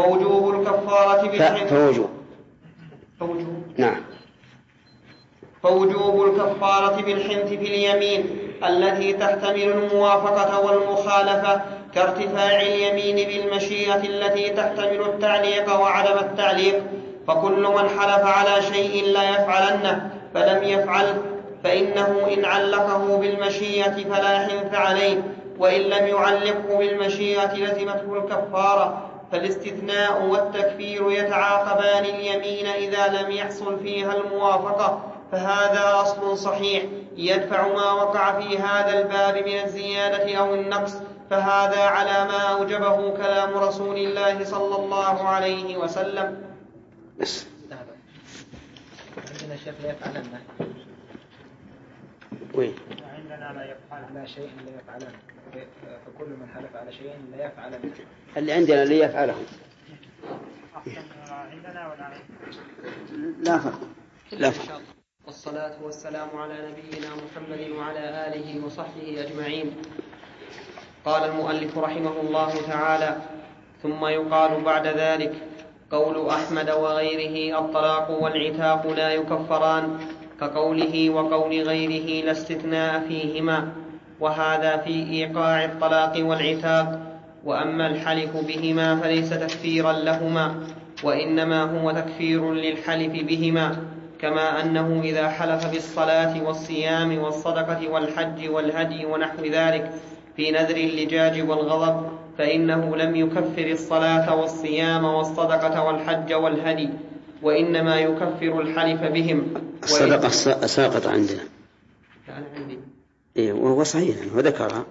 Speaker 1: فوجوب الكفارة بالحنث في اليمين التي تحتمل الموافقة والمخالفة كارتفاع اليمين بالمشيئة التي تحتمل التعليق وعدم التعليق. فكل من حلف على شيء لا يفعلنه فلم يفعله فإنه إن علقه بالمشيئة فلا حنث عليه، وإن لم يعلقه بالمشيئة لزمته الكفارة. فالاستثناء والتكفير يتعاقبان اليمين إذا لم يحصل فيها الموافقة، فهذا أصل صحيح يدفع ما وقع في هذا الباب من الزيادة أو النقص، فهذا على ما أوجبه كلام رسول الله صلى الله عليه وسلم.
Speaker 3: عندنا شيخ لا يفعلن عندنا لا يفعل على شيء لا يفعلن، فكل من حلف على شيء لا يفعلن
Speaker 2: اللي عندنا اللي يفعله
Speaker 5: عندنا ولا
Speaker 2: لا فرق.
Speaker 1: والصلاة والسلام على نبينا محمد وعلى آله وصحبه أجمعين. قال المؤلف رحمه الله تعالى: ثم يقال بعد ذلك قول أحمد وغيره الطلاق والعتاق لا يكفران، كقوله وقول غيره لا استثناء فيهما، وهذا في إيقاع الطلاق والعتاق. وأما الحلف بهما فليس تكفيرا لهما، وإنما هو تكفير للحلف بهما، كما أنه إذا حلف بالصلاة والصيام والصدقة والحج والهدي ونحو ذلك في نذر اللجاج والغضب فإنه لم يكفر الصلاة والصيام والصدقة والحج والهدي، وإنما يكفر الحلف بهم.
Speaker 2: الصدقة ساقط عندنا.
Speaker 1: أنا عندي.
Speaker 2: إيه وهو صحيح وذكرها.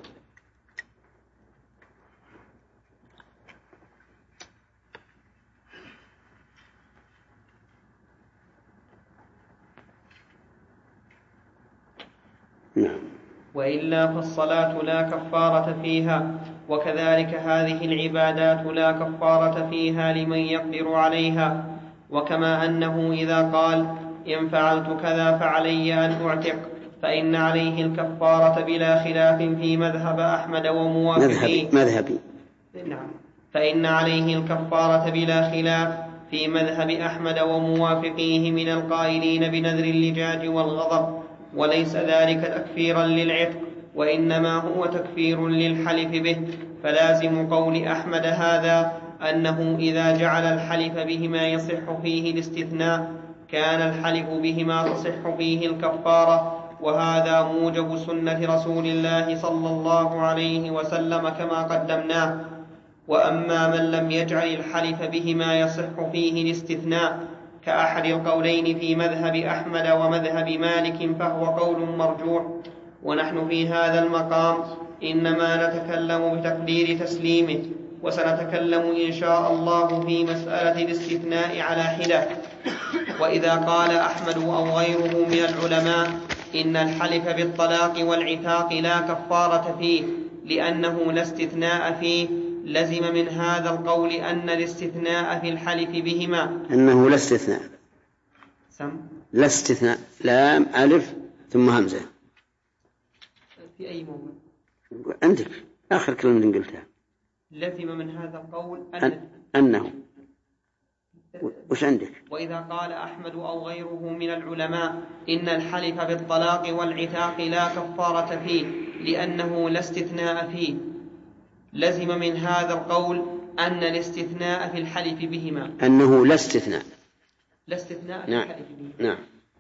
Speaker 2: نعم.
Speaker 1: وإلا فالصلاة لا كفارة فيها، وكذلك هذه العبادات لا كفارة فيها لمن يقدر عليها. وكما أنه إذا قال إن فعلت كذا فعلي أن أعتق فإن عليه الكفارة بلا خلاف في مذهب أحمد وموافقيه.
Speaker 2: نعم.
Speaker 1: فإن عليه الكفارة بلا خلاف في مذهب أحمد وموافقيه من القائلين بنذر اللجاج والغضب، وليس ذلك تكفيرا للعتق، وإنما هو تكفير للحلف به. فلازم قول أحمد هذا أنه إذا جعل الحلف بهما يصح فيه الاستثناء كان الحلف بهما تصح فيه الكفارة، وهذا موجب سنة رسول الله صلى الله عليه وسلم كما قدمناه. وأما من لم يجعل الحلف بهما يصح فيه الاستثناء كأحد القولين في مذهب أحمد ومذهب مالك فهو قول مرجوح. ونحن في هذا المقام إنما نتكلم بتقدير تسليمه، وسنتكلم إن شاء الله في مسألة الاستثناء على حدة. وإذا قال أحمد أو غيره من العلماء إن الحلف بالطلاق والعتاق لا كفارة فيه لأنه لا استثناء فيه، لزم من هذا القول أن الاستثناء في الحلف بهما
Speaker 2: أنه لا استثناء. لا استثناء، لام ألف ثم همزة.
Speaker 1: في أي موضوع؟
Speaker 2: عندك آخر كلمة قلتها.
Speaker 1: لزم من هذا القول
Speaker 2: أنه وش عندك؟
Speaker 1: وإذا قال أحمد أو غيره من العلماء إن الحلف بالطلاق والعتاق لا كفارة فيه لأنه لا استثناء فيه، لزم من هذا القول أن الاستثناء في الحلف بهما
Speaker 2: أنه لا استثناء.
Speaker 1: لا استثناء في
Speaker 2: نعم.
Speaker 1: الحلف بهما.
Speaker 2: نعم.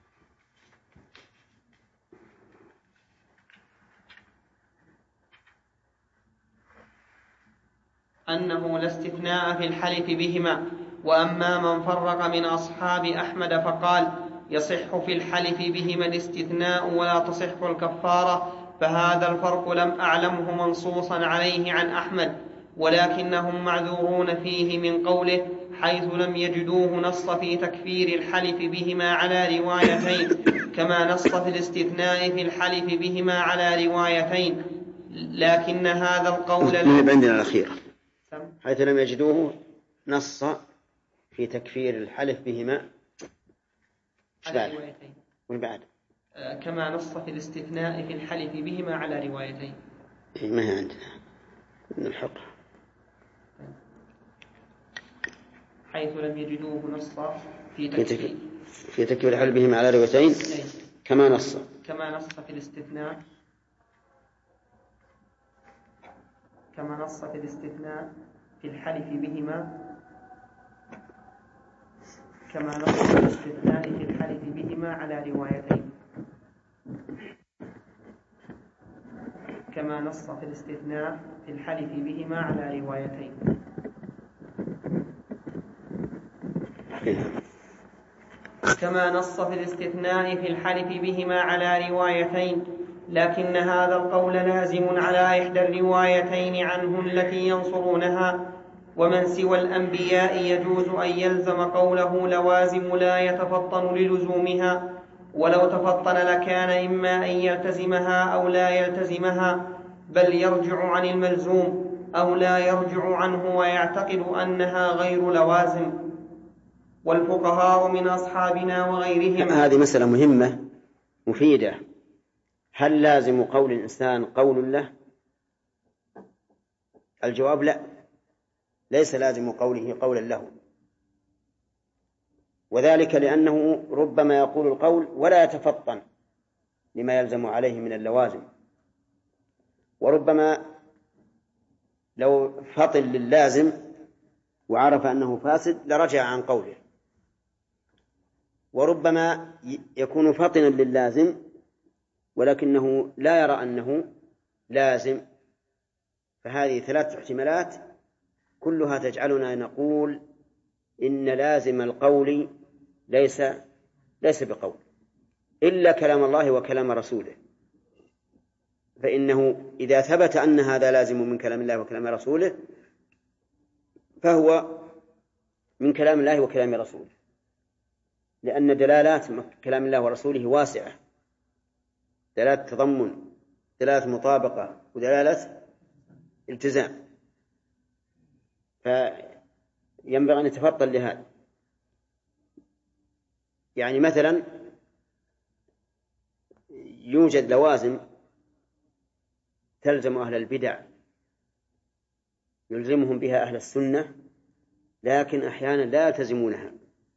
Speaker 1: أنه لا استثناء في الحلف بهما. وأما من فرق من أصحاب أحمد فقال يصح في الحلف بهما الاستثناء ولا تصح الكفارة، فهذا الفرق لم أعلمه منصوصا عليه عن أحمد، ولكنهم معذورون فيه من قوله حيث لم يجدوه نص في تكفير الحلف بهما على روايتين، كما نص في الاستثناء في الحلف بهما على روايتين. لكن هذا القول
Speaker 2: عندنا الأخير حيث لم يجدوه نص في تكفير الحلف بهما
Speaker 1: على روايتين.
Speaker 2: والبعد
Speaker 1: كما نص في الاستثناء في الحلف بهما على روايتين.
Speaker 2: ما هي عندنا من الحق
Speaker 1: حيث لم يجدوه نصا في
Speaker 2: تكفير الحلف بهما على روايتين كما نص
Speaker 1: في الاستثناء في الحلف بهما على روايتين. كما نص في الاستثناء في الحلف بهما على روايتين. كما نص في الاستثناء في الحلف بهما على روايتين، لكن هذا القول لازم على إحدى الروايتين عنه التي ينصرونها. ومن سوى الأنبياء يجوز أن يلزم قوله لوازم لا يتفطن للزومها، ولو تفطن لكان إما أن يلتزمها أو لا يلتزمها، بل يرجع عن الملزوم أو لا يرجع عنه ويعتقد أنها غير لوازم. والفقهاء من أصحابنا وغيرهم.
Speaker 2: هذه مسألة مهمة مفيدة. هل لازم قول الإنسان قول له؟ الجواب لا، ليس لازم قوله قولا له، وذلك لأنه ربما يقول القول ولا يتفطن لما يلزم عليه من اللوازم، وربما لو فطن للازم وعرف أنه فاسد لرجع عن قوله، وربما يكون فطنا للازم ولكنه لا يرى أنه لازم. فهذه 3 احتمالات كلها تجعلنا نقول إن لازم القول ليس بقول إلا كلام الله وكلام رسوله، فإنه إذا ثبت أن هذا لازم من كلام الله وكلام رسوله فهو من كلام الله وكلام رسوله، لأن دلالات كلام الله ورسوله واسعة، دلالة تضمن، دلالة مطابقة، ودلالة التزام، فينبغي أن يتفطن لهذا. يعني مثلا يوجد لوازم تلزم أهل البدع يلزمهم بها أهل السنة، لكن أحيانا لا يلتزمونها،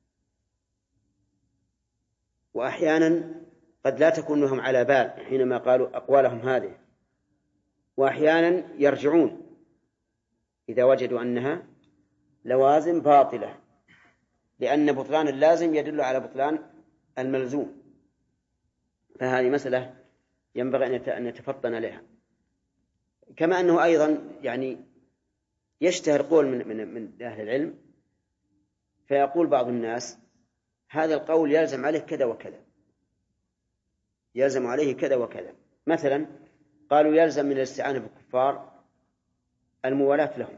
Speaker 2: وأحيانا قد لا تكون لهم على بال حينما قالوا أقوالهم هذه، وأحيانا يرجعون إذا وجدوا أنها لوازم باطلة، لأن بطلان اللازم يدل على بطلان الملزوم. فهذه مسألة ينبغي أن يتفطن لها. كما أنه أيضا يعني يشتهر قول من أهل العلم، فيقول بعض الناس هذا القول يلزم عليه كذا وكذا، يلزم عليه كذا وكذا. مثلا قالوا يلزم من الاستعانة بالكفار الموالاة لهم،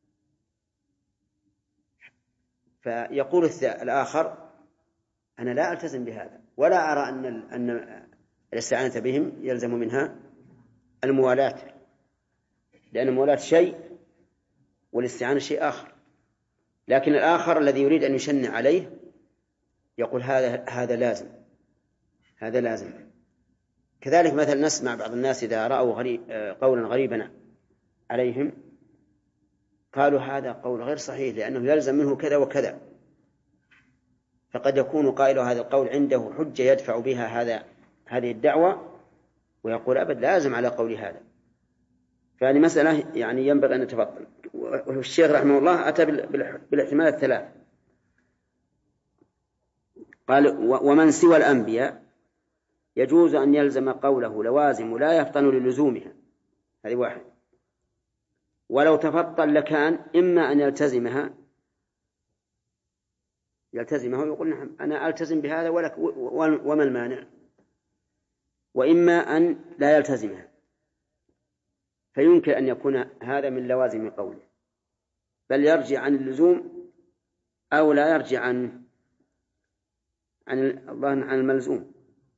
Speaker 2: فيقول الآخر أنا لا ألتزم بهذا، ولا أرى أن الاستعانة بهم يلزم منها الموالاة، لأن الموالاة شيء والاستعانة شيء آخر. لكن الآخر الذي يريد أن يشنع عليه يقول هذا لازم. كذلك مثلا نسمع بعض الناس إذا رأوا قولا غريبا عليهم قالوا هذا قول غير صحيح لأنه يلزم منه كذا وكذا، فقد يكون قائل هذا القول عنده حجة يدفع بها هذه الدعوة، ويقول أبد لازم على قول هذا. فهذه مسألة يعني ينبغي أن نتفضل. والشيخ رحمه الله أتى بالاحتمالات 3. قال ومن سوى الأنبياء يجوز أن يلزم قوله لوازم لا يفطن للزومها، هذه 1. ولو تفطن لكان إما أن يلتزمها ويقول نعم أنا ألتزم بهذا وما المانع، وإما أن لا يلتزمها، فيمكن أن يكون هذا من لوازم قوله، بل يرجع عن اللزوم أو لا يرجع عن الملزوم،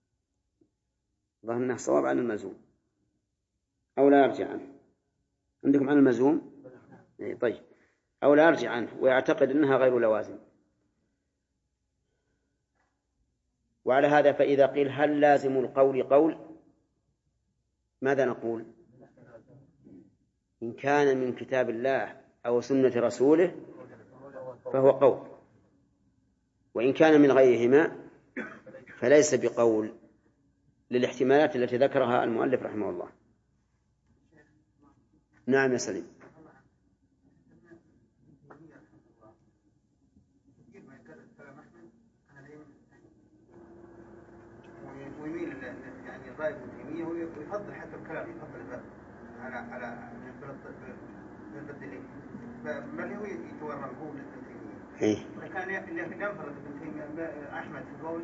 Speaker 2: ظهرنا الصواب عن الملزوم أو لا يرجع عنه. عندكم عن الملزوم؟ طيب، أو لا يرجع عنه ويعتقد أنها غير لوازم. وعلى هذا فإذا قيل هل لازم القول قول، ماذا نقول؟ إن كان من كتاب الله أو سنة رسوله فهو قول، وإن كان من غيرهما فليس بقول، للاحتمالات التي ذكرها المؤلف رحمه الله. نعم يا سليم.
Speaker 3: ويميل يعني الرأي ابن تيمية ويفضل حتى الكلام، يفضل على المبدلين، بل هو يتورم هو ابن تيمية. وكان ينفرد ابن تيمية أحمد في القول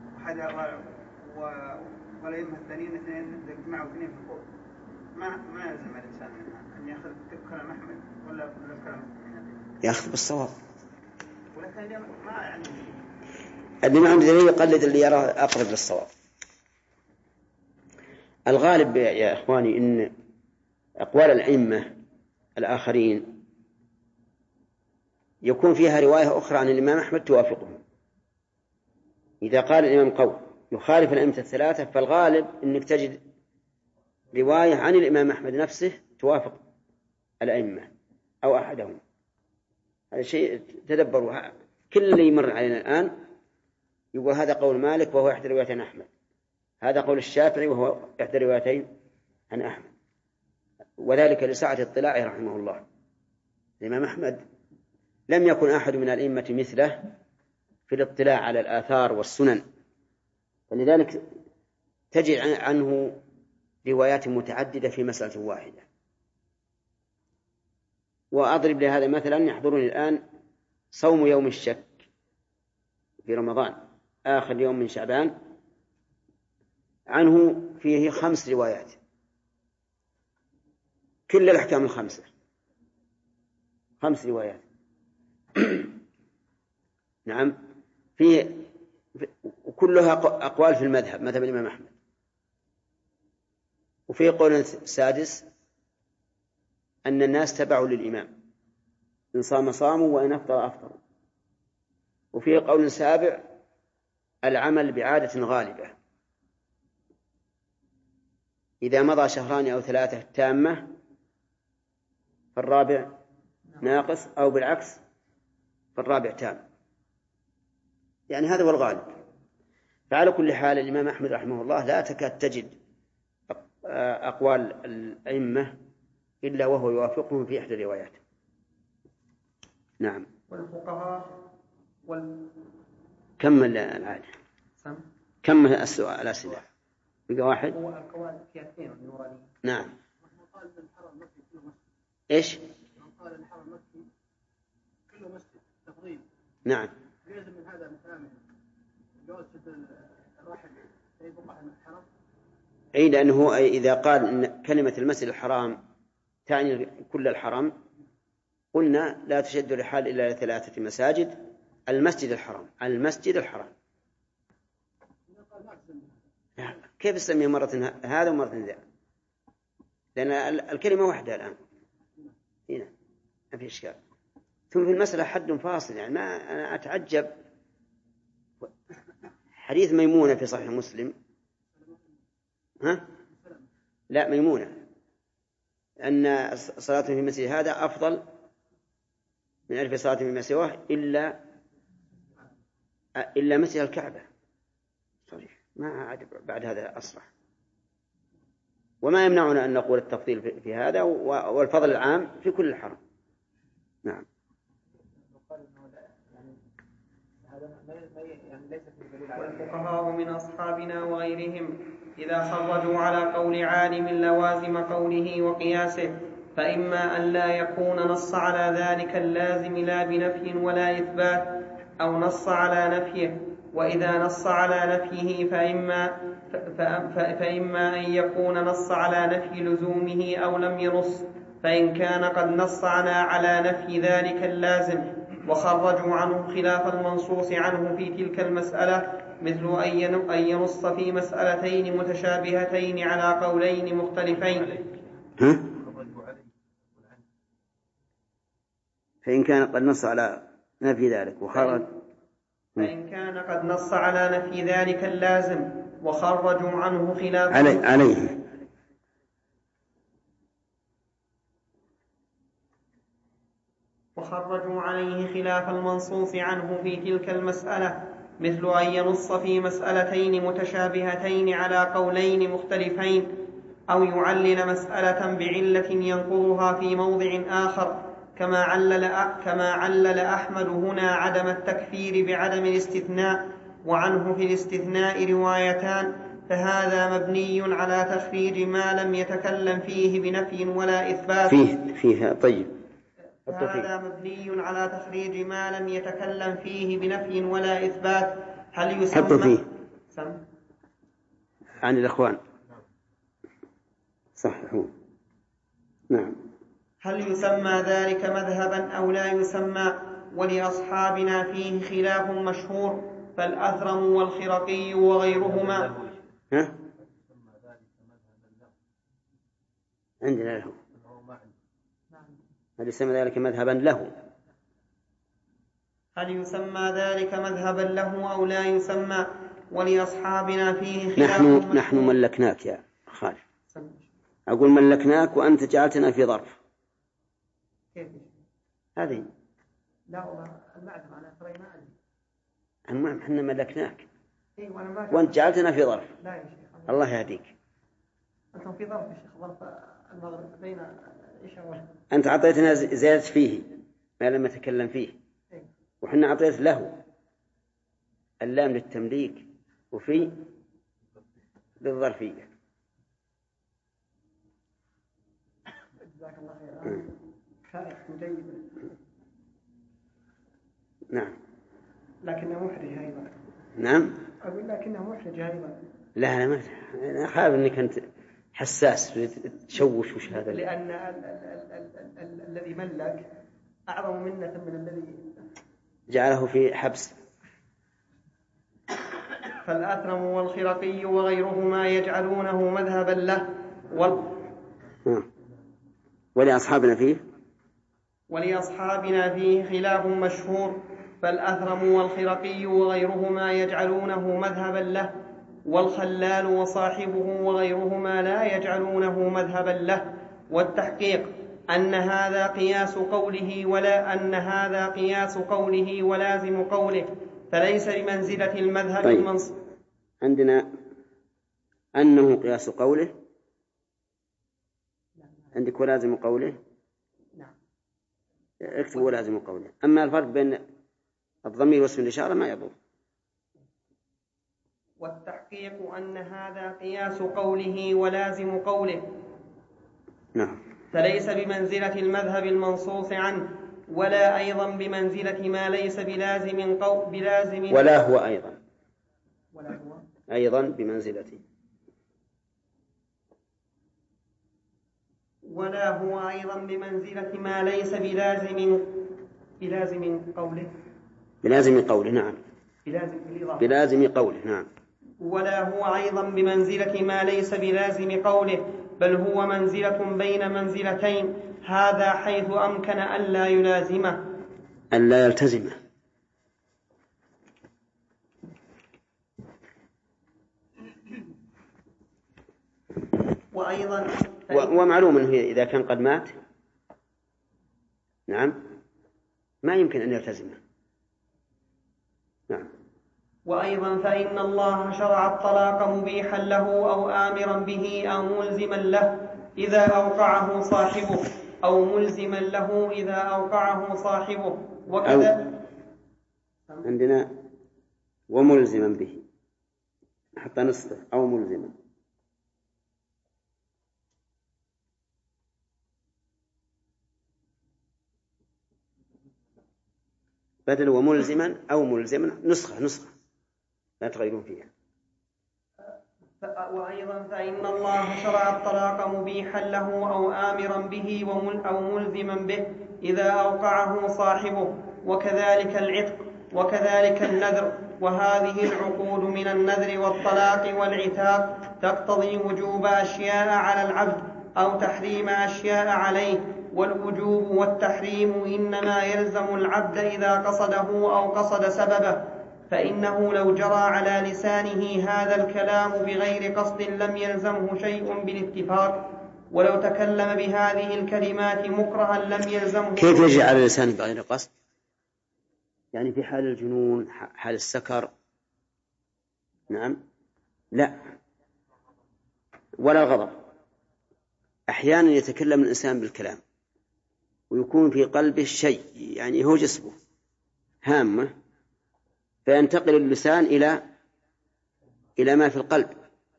Speaker 3: والأئمة الثانيين اثنين يجمعوا اثنين في القول، ما يلزم الإنسان أن يأخذ كلام أحمد ولا كلام
Speaker 2: يأخذ بالصواب،
Speaker 3: ولكن ما يعني
Speaker 2: اللي ما عنده دليل يقلد اللي يراه أقرب للصواب. الغالب يا إخواني إن أقوال الأئمة الآخرين يكون فيها رواية أخرى عن الإمام أحمد توافقه. إذا قال الإمام قول يخالف الأئمة الثلاثة فالغالب أنك تجد رواية عن الإمام أحمد نفسه توافق الأئمة أو أحدهم. هذا شيء تدبروا، كل اللي يمر علينا الآن يقول هذا قول مالك وهو إحدى روايتين أحمد، هذا قول الشافعي وهو إحدى روايتين عن أحمد، وذلك لسعة اطلاعه رحمه الله. الإمام أحمد لم يكن أحد من الأئمة مثله في الاطلاع على الآثار والسنن، فلذلك تجد عنه روايات متعددة في مسألة واحدة. وأضرب لهذا مثلا، يحضرني الآن صوم يوم الشك في رمضان آخر يوم من شعبان، عنه فيه 5 روايات كل الأحكام 5 روايات. نعم، وكلها أقوال في المذهب، مذهب الإمام أحمد. وفي قول سادس أن الناس تبعوا للإمام، إن صام صاموا وإن أفطر أفطروا. وفي قول سابع العمل بعادة غالبة، إذا مضى 2 أو 3 تامة فالرابع ناقص، أو بالعكس فالرابع تام، يعني هذا هو الغالب. فعلى كل حال الإمام أحمد رحمه الله لا تكاد تجد أقوال الأئمة إلا وهو يوافقهم في إحدى الروايات. نعم.
Speaker 1: والفقهاء
Speaker 2: كمل العادة، كمل الأسئلة بقى واحد.
Speaker 1: هو القواعد في 2 النوراني.
Speaker 2: نعم.
Speaker 3: قال الحرم المكي كله مسجد.
Speaker 2: إيش؟
Speaker 3: قال الحرم المكي كله مسجد تفضيل.
Speaker 2: نعم.
Speaker 3: يلزم من هذا من كلامه جواز الواحد يبقى من الحرم.
Speaker 2: أي، لأنه إذا قال إن كلمة المسجد الحرام تعني كل الحرم، قلنا لا تشد الرحال إلا ل3 مساجد، المسجد الحرام، المسجد الحرام. كيف تسميه مرة هذا ومرة ذا؟ لأن الكلمة واحدة الآن هنا، ما في إشكال. ثم في المسألة حد فاصل، يعني ما أنا أتعجب. حديث ميمونة في صحيح مسلم، لا ميمونة، أن صلاة في المسجد هذا أفضل من 1000 صلاة في سواه إلا مسجد الكعبة. صحيح، ما عاد بعد هذا أصرح. وما يمنعنا أن نقول التفضيل في هذا والفضل العام في كل الحرم. نعم.
Speaker 1: والفقهاء من أصحابنا وغيرهم إذا خرجوا على قول عالم لوازم قوله وقياسه، فإما أن لا يكون نص على ذلك اللازم لا بنفي ولا إثبات، أو نص على نفيه. وإذا نص على نفيه فإما أن يكون نص على نفي لزومه أو لم ينص، فإن كان قد نص على نفي ذلك اللازم وخرجوا عنه خلاف المنصوص عنه في تلك المسألة، مثل أن ينص في مسألتين متشابهتين على قولين مختلفين.
Speaker 2: فإن كان قد نص على نفي ذلك وخرج
Speaker 1: فإن كان قد نص على نفي ذلك اللازم وخرجوا عنه خلاف
Speaker 2: عليه
Speaker 1: وخرجوا عليه خلاف المنصوص عنه في تلك المسألة، مثل أن ينص في مسألتين متشابهتين على قولين مختلفين، أو يعلل مسألة بعلة ينقضها في موضع آخر، كما علل أحمد هنا عدم التكفير بعدم الاستثناء، وعنه في الاستثناء روايتان، فهذا مبني على تخريج ما لم يتكلم فيه بنفي ولا إثبات.
Speaker 2: فيها طيب.
Speaker 1: هذا مبني على تخريج ما لم يتكلم فيه بنفي ولا إثبات. هل يسمى
Speaker 2: حطوا فيه عن الإخوان صححوا. نعم.
Speaker 1: هل يسمى ذلك مذهبا أو لا يسمى؟ ولأصحابنا فيه خلاف مشهور، فالأثرم والخرقي وغيرهما.
Speaker 2: عندنا له. هل يسمى ذلك مذهبا له؟
Speaker 1: هل يسمى ذلك مذهبا له أو لا يسمى؟ ولأصحابنا فيه خلاف مشهور.
Speaker 2: نحن ملكناك يا خالد. أقول ملكناك وأنت جعلتنا في ظرف.
Speaker 1: كيف؟
Speaker 2: هذه
Speaker 1: لا والله المعلم أنا ترى ما أدري.
Speaker 2: المهم إحنا ملكناك
Speaker 1: أيوة
Speaker 2: وأنت جعلتنا في ظرف.
Speaker 1: لا يا شيخ
Speaker 2: الله يهديك.
Speaker 1: أنتم في ظرف يا شيخ، ظرف المغرب بين إيش أوله.
Speaker 2: أنت أعطيتنا زيادة فيه ما لم يتكلم فيه، وحنا أعطيت له اللام للتمليك وفي للظرفية.
Speaker 1: جزاك الله خير. شائع جيد.
Speaker 2: نعم.
Speaker 1: لكنه محرج أيضا.
Speaker 2: نعم.
Speaker 1: أقول لكنه محرج أيضا.
Speaker 2: لا أنا أخاف أنك أنت حساس تشوش وش هذا.
Speaker 1: لأن الذي ملك أعظم منة من الذي
Speaker 2: جعله في حبس.
Speaker 1: فالأثرم والخرقي وغيرهما يجعلونه مذهبا له ولأصحابنا فيه خلاف مشهور، فالأثرم والخرقي وغيرهما يجعلونه مذهبا له، والخلال وصاحبه وغيرهما لا يجعلونه مذهبا له. والتحقيق أن هذا قياس قوله ولازم قوله، فليس بمنزلة المذهب المنصوص.
Speaker 2: عندنا أنه قياس قوله، عندك ولازم قوله.
Speaker 1: نعم.
Speaker 2: اكتب ولازم قوله. أما الفرق بين الضمير واسم الإشارة ما يضر.
Speaker 1: والتحقيق أن هذا قياس قوله ولازم قوله.
Speaker 2: نعم.
Speaker 1: فليس بمنزلة المذهب المنصوص عنه، ولا أيضا بمنزلة ما ليس بلازم
Speaker 2: ولا هو أيضا بمنزلته.
Speaker 1: ولا هو أيضا بمنزلة ما ليس بلازم قوله.
Speaker 2: نعم. بلازم قوله. نعم.
Speaker 1: ولا هو أيضا بمنزلة ما ليس بلازم قوله، بل هو منزلة بين منزلتين، هذا حيث أمكن أن لا يلازمه،
Speaker 2: أن لا يلتزمه.
Speaker 1: وأيضا
Speaker 2: ومعلوم أنه إذا كان قد مات نعم ما يمكن أن يلتزمه. نعم.
Speaker 1: وأيضا فإن الله شرع الطلاق مبيحا له أو آمرا به أو ملزما له إذا أوقعه صاحبه، أو ملزما له إذا أوقعه صاحبه، وكذا
Speaker 2: عندنا وملزما به حتى نصفه أو ملزما. بدل وملزما أو ملزما نسخة لا تغيرون فيها.
Speaker 1: وأيضا فإن الله شرع الطلاق مبيحا له أو آمرا به أو ملزما به إذا أوقعه صاحبه، وكذلك العتق، وكذلك النذر. وهذه العقود من النذر والطلاق والعتاق تقتضي وجوب أشياء على العبد أو تحريم أشياء عليه، والوجوب والتحريم إنما يلزم العبد إذا قصده أو قصد سببه، فإنه لو جرى على لسانه هذا الكلام بغير قصد لم يلزمه شيء بالاتفاق، ولو تكلم بهذه الكلمات مكرها لم يلزمه.
Speaker 2: كيف يجري على لسانه بغير قصد؟ يعني في حال الجنون، حال السكر؟ نعم، لا، ولا الغضب. أحيانا يتكلم الإنسان بالكلام ويكون في قلبه شيء، يعني هو جسمه هامة، فينتقل اللسان إلى ما في القلب،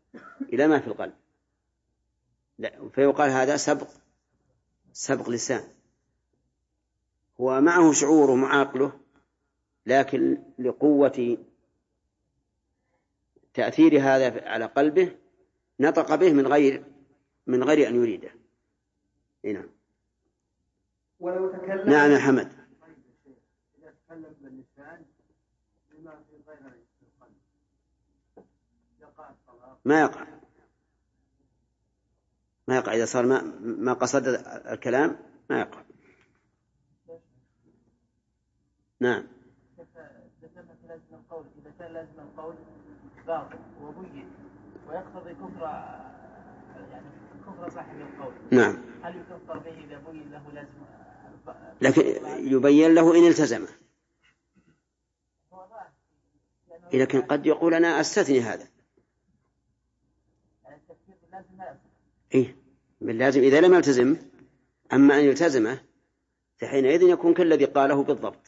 Speaker 2: لا، فيقال هذا سبق لسان. هو معه شعوره ومع عقله، لكن لقوة تأثير هذا على قلبه نطق به من غير أن يريده. نعم.
Speaker 1: ولو تكلم
Speaker 2: نعم يا حمد.
Speaker 3: إذا تكلم باللسان بما في غير القلب يقع الطلاق؟
Speaker 2: ما يقع إذا صار ما قصد الكلام ما يقع. نعم.
Speaker 4: لازم القول إذا كان لازم القول باطل وبين ويقتضي كفر صاحب القول،
Speaker 2: نعم.
Speaker 4: هل يكفر به إذا بين له لازم؟
Speaker 2: لكن يبين له إن التزمه. لكن قد يقول أنا أستثني هذا. إيه باللازم إذا لم يلتزم. أما أن يلتزمه فحينئذ يكون كالذي قاله بالضبط.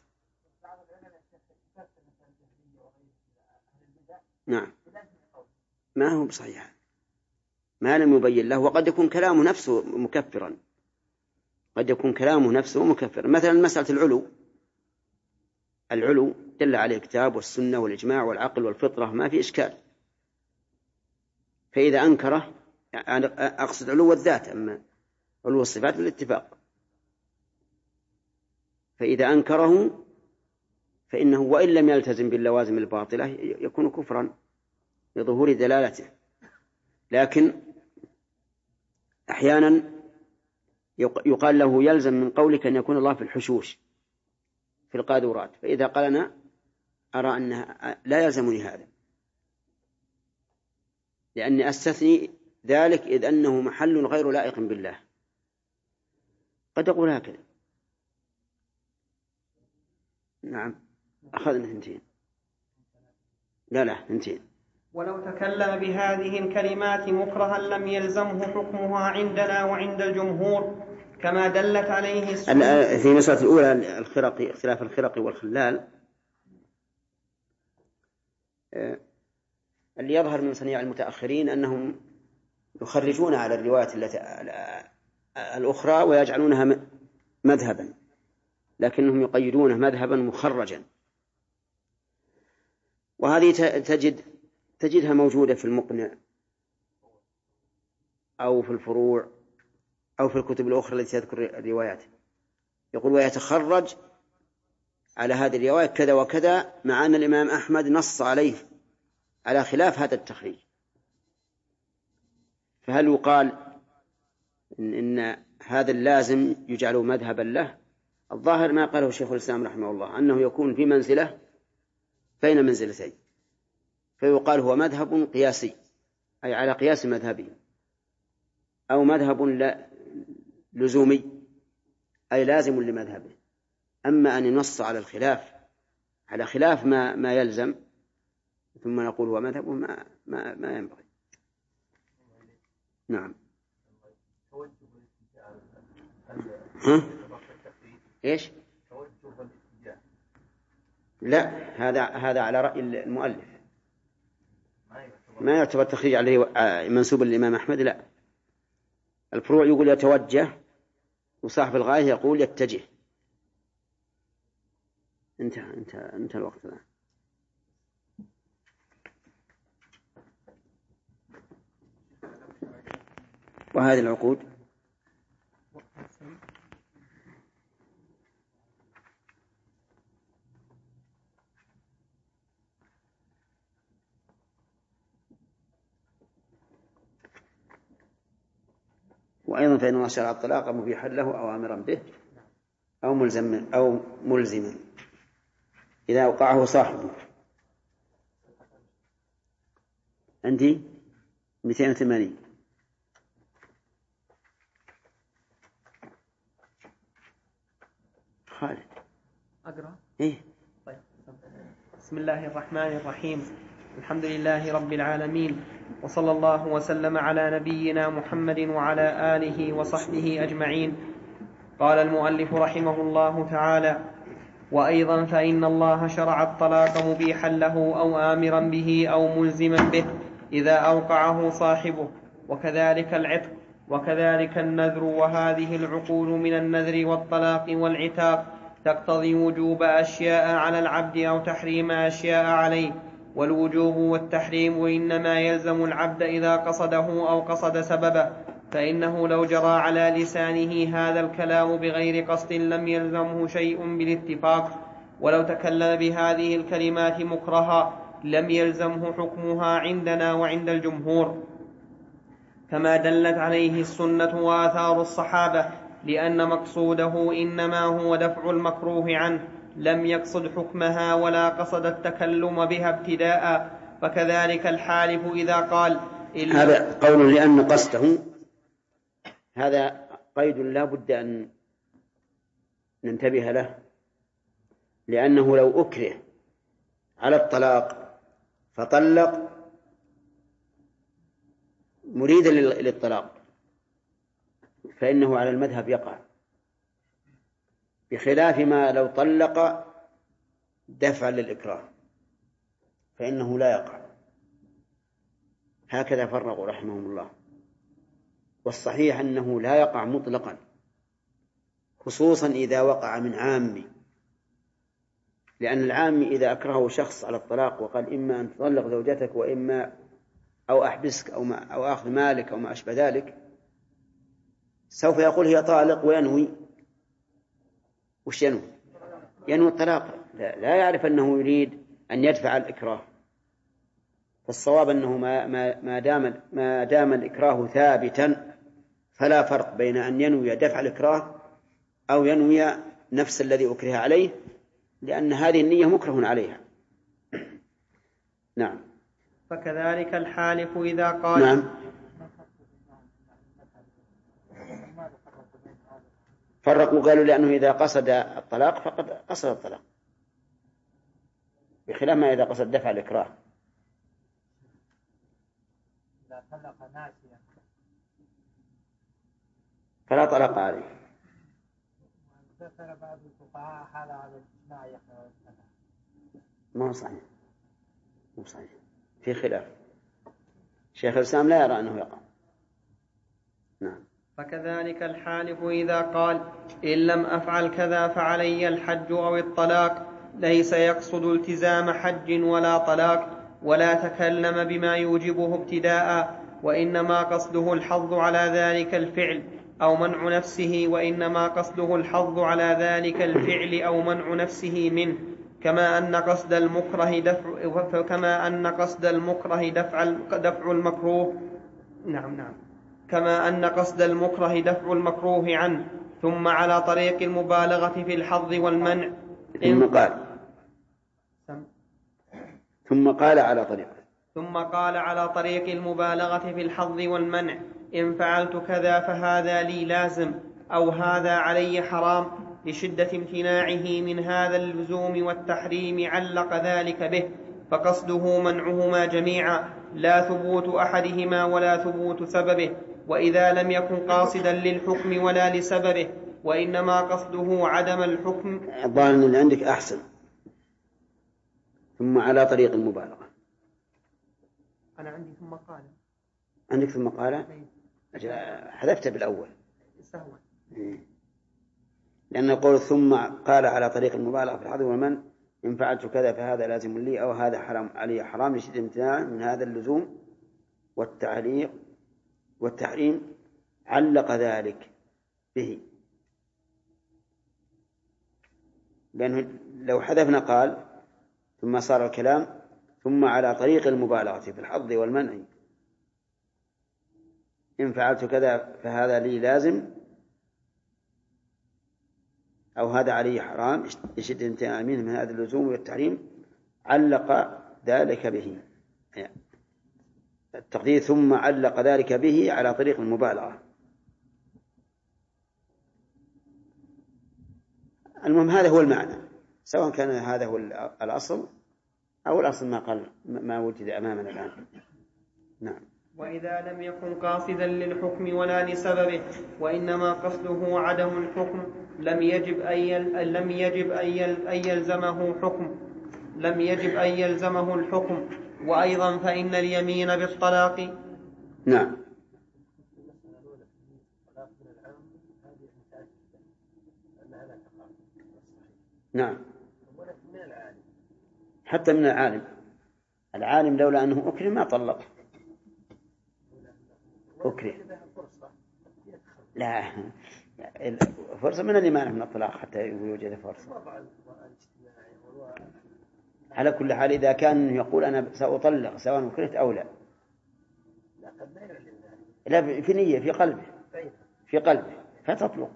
Speaker 2: نعم، ما هو بصحيح، ما لم يبين له. وقد يكون كلامه نفسه مكفرا، مثلا مسألة العلو دل عليه الكتاب والسنة والإجماع والعقل والفطرة، ما في إشكال. فإذا أنكره، أقصد علو الذات، أما علو الصفات بالاتفاق، فإذا أنكره فإنه وإن لم يلتزم باللوازم الباطلة يكون كفرا لظهور دلالته. لكن أحيانا يقال له يلزم من قولك أن يكون الله في الحشوش في القاذورات، فإذا قال أنا أرى أنها لا يلزمني هذا لأني أستثني ذلك إذ أنه محل غير لائق بالله، قد أقول هكذا. نعم، أخذنا 2. لا 2.
Speaker 1: ولو تكلم بهذه الكلمات مكرها لم يلزمه حكمها عندنا وعند الجمهور، كما دلت عليه السنة.
Speaker 2: في المسألة الأولى اختلاف الخرق والخلال، اللي يظهر من صنيع المتأخرين أنهم يخرجون على الروايات الأخرى ويجعلونها مذهبا، لكنهم يقيدونه مذهبا مخرجا. وهذه تجدها موجودة في المقنع أو في الفروع أو في الكتب الأخرى التي تذكر الروايات، يقول ويتخرج على هذه الرواية كذا وكذا، مع أن الإمام أحمد نص عليه على خلاف هذا التخريج. فهل يقال إن هذا اللازم يجعله مذهبا له؟ الظاهر ما قاله شيخ الإسلام رحمه الله، أنه يكون في منزلة بين منزلتين، فيقال هو مذهب قياسي أي على قياس مذهبه، أو مذهب لزومي أي لازم لمذهبه. أما أن ينص على خلاف ما يلزم ثم نقول هو مذهبه ما ينبغي. نعم. إيش؟ لا، هذا على رأي المؤلف، ما يعتبر تخريج عليه منسوب للإمام أحمد. لا، الفروع يقول يتوجه، وصاحب الغاية يقول يتجه. انت الوقت الآن. وهذه العقود وأيضا فإن الله شرع الطلاق مبيحا له أو آمرا به أو ملزما إذا أوقعه صاحبه. عندي 280. خالد
Speaker 1: أقرأ؟
Speaker 2: إيه؟
Speaker 1: طيب. بسم الله الرحمن الرحيم. الحمد لله رب العالمين، وصلى الله وسلم على نبينا محمد وعلى آله وصحبه أجمعين. قال المؤلف رحمه الله تعالى: وأيضا فإن الله شرع الطلاق مبيحا له أو آمرا به أو ملزما به إذا أوقعه صاحبه، وكذلك العتق، وكذلك النذر. وهذه العقول من النذر والطلاق والعتاق تقتضي وجوب أشياء على العبد أو تحريم أشياء عليه، والوجوب والتحريم إنما يلزم العبد إذا قصده أو قصد سببه، فإنه لو جرى على لسانه هذا الكلام بغير قصد لم يلزمه شيء بالاتفاق، ولو تكلم بهذه الكلمات مكرها لم يلزمه حكمها عندنا وعند الجمهور، كما دلت عليه السنة وآثار الصحابة، لأن مقصوده إنما هو دفع المكروه عنه، لم يقصد حكمها ولا قصد التكلم بها ابتداء. فكذلك الحالف إذا قال
Speaker 2: هذا قول لأن قصده، هذا قيد لا بد أن ننتبه له، لأنه لو أكره على الطلاق فطلق مريدا للطلاق فإنه على المذهب يقع، بخلاف ما لو طلق دفعا للإكراه فإنه لا يقع. هكذا فرقوا رحمهم الله. والصحيح أنه لا يقع مطلقا، خصوصا إذا وقع من عامي، لأن العامي إذا أكرهه شخص على الطلاق وقال إما أن تطلق زوجتك وإما أو أحبسك أو أخذ مالك أو ما أشبه ذلك، سوف يقول هي طالق وينوي وش ينوي؟ ينوي الطلاق، لا يعرف أنه يريد أن يدفع الإكراه. فالصواب أنه ما دام الإكراه ثابتا فلا فرق بين أن ينوي دفع الإكراه أو ينوي نفس الذي أكره عليه، لأن هذه النية مكره عليها. نعم.
Speaker 1: فكذلك الحالف إذا قال
Speaker 2: نعم. فرقوا قالوا لأنه إذا قصد الطلاق فقد قصد الطلاق، بخلاف ما إذا قصد دفع الإكراه.
Speaker 5: إذا طلق ناسيا
Speaker 2: فلا طلاق عليه.
Speaker 5: ذكر بعض الفقهاء هذا على الإجماع يحيى.
Speaker 2: ما هو صحيح، مو صحيح، في خلاف. شيخ الإسلام لا يرى أنه يقع. نعم.
Speaker 1: فكذلك الحالف إذا قال إن لم أفعل كذا فعلي الحج أو الطلاق، ليس يقصد التزام حج ولا طلاق، ولا تكلم بما يوجبه ابتداء، وإنما قصده الحظ على ذلك الفعل أو منع نفسه، وإنما قصده الحظ على ذلك الفعل أو منع نفسه منه، كما أن قصد المكره دفع المكروه. نعم. كما أن قصد المكره دفع المكروه عنه، ثم على طريق المبالغة في الحظ والمنع.
Speaker 2: ثم قال
Speaker 1: على طريق المبالغة في الحظ والمنع: إن فعلت كذا فهذا لي لازم، أو هذا علي حرام، لشدة امتناعه من هذا اللزوم والتحريم علق ذلك به، فقصده منعهما جميعا، لا ثبوت أحدهما ولا ثبوت سببه، وإذا لم يكن قاصدا للحكم ولا لسببه وإنما قصده عدم الحكم.
Speaker 2: الظاهر اللي عندك أحسن. ثم على طريق المبالغة.
Speaker 1: أنا عندي ثم قال.
Speaker 2: عندك ثم قال؟ حذفت بالأول
Speaker 1: سهوا،
Speaker 2: لأن القول ثم قال على طريق المبالغة في الحظ والمنع: إن فعلت كذا فهذا لازم لي، أو هذا حرام علي حرام، لشدة امتناع من هذا اللزوم والتحريم علق ذلك به. لأنه لو حذفنا قال ثم صار الكلام ثم على طريق المبالغة في الحظ والمنع، إن فعلت كذا فهذا لي لازم، أو هذا علي حرام، لشدة امتناع منه من هذا اللزوم والتحريم علق ذلك به. التقدير ثم علق ذلك به على طريق المبالغة. المهم هذا هو المعنى، سواء كان هذا هو الأصل أو الأصل ما وجد أمامنا الآن. نعم.
Speaker 1: وإذا لم يكن قاصدا للحكم ولا لسببه وإنما قصده عدم الحكم لم يجب أن يلزمه الحكم. وأيضا فإن اليمين بالطلاق.
Speaker 2: نعم. نعم. حتى من العالم لولا أنه أكرم ما طلق. أكرم لا فرصة من الإيمان من الطلاق حتى يوجد فرصة. على كل حال إذا كان يقول أنا سأطلق سواء أكرهت أو لا، لا في نية في قلبه فتطلق.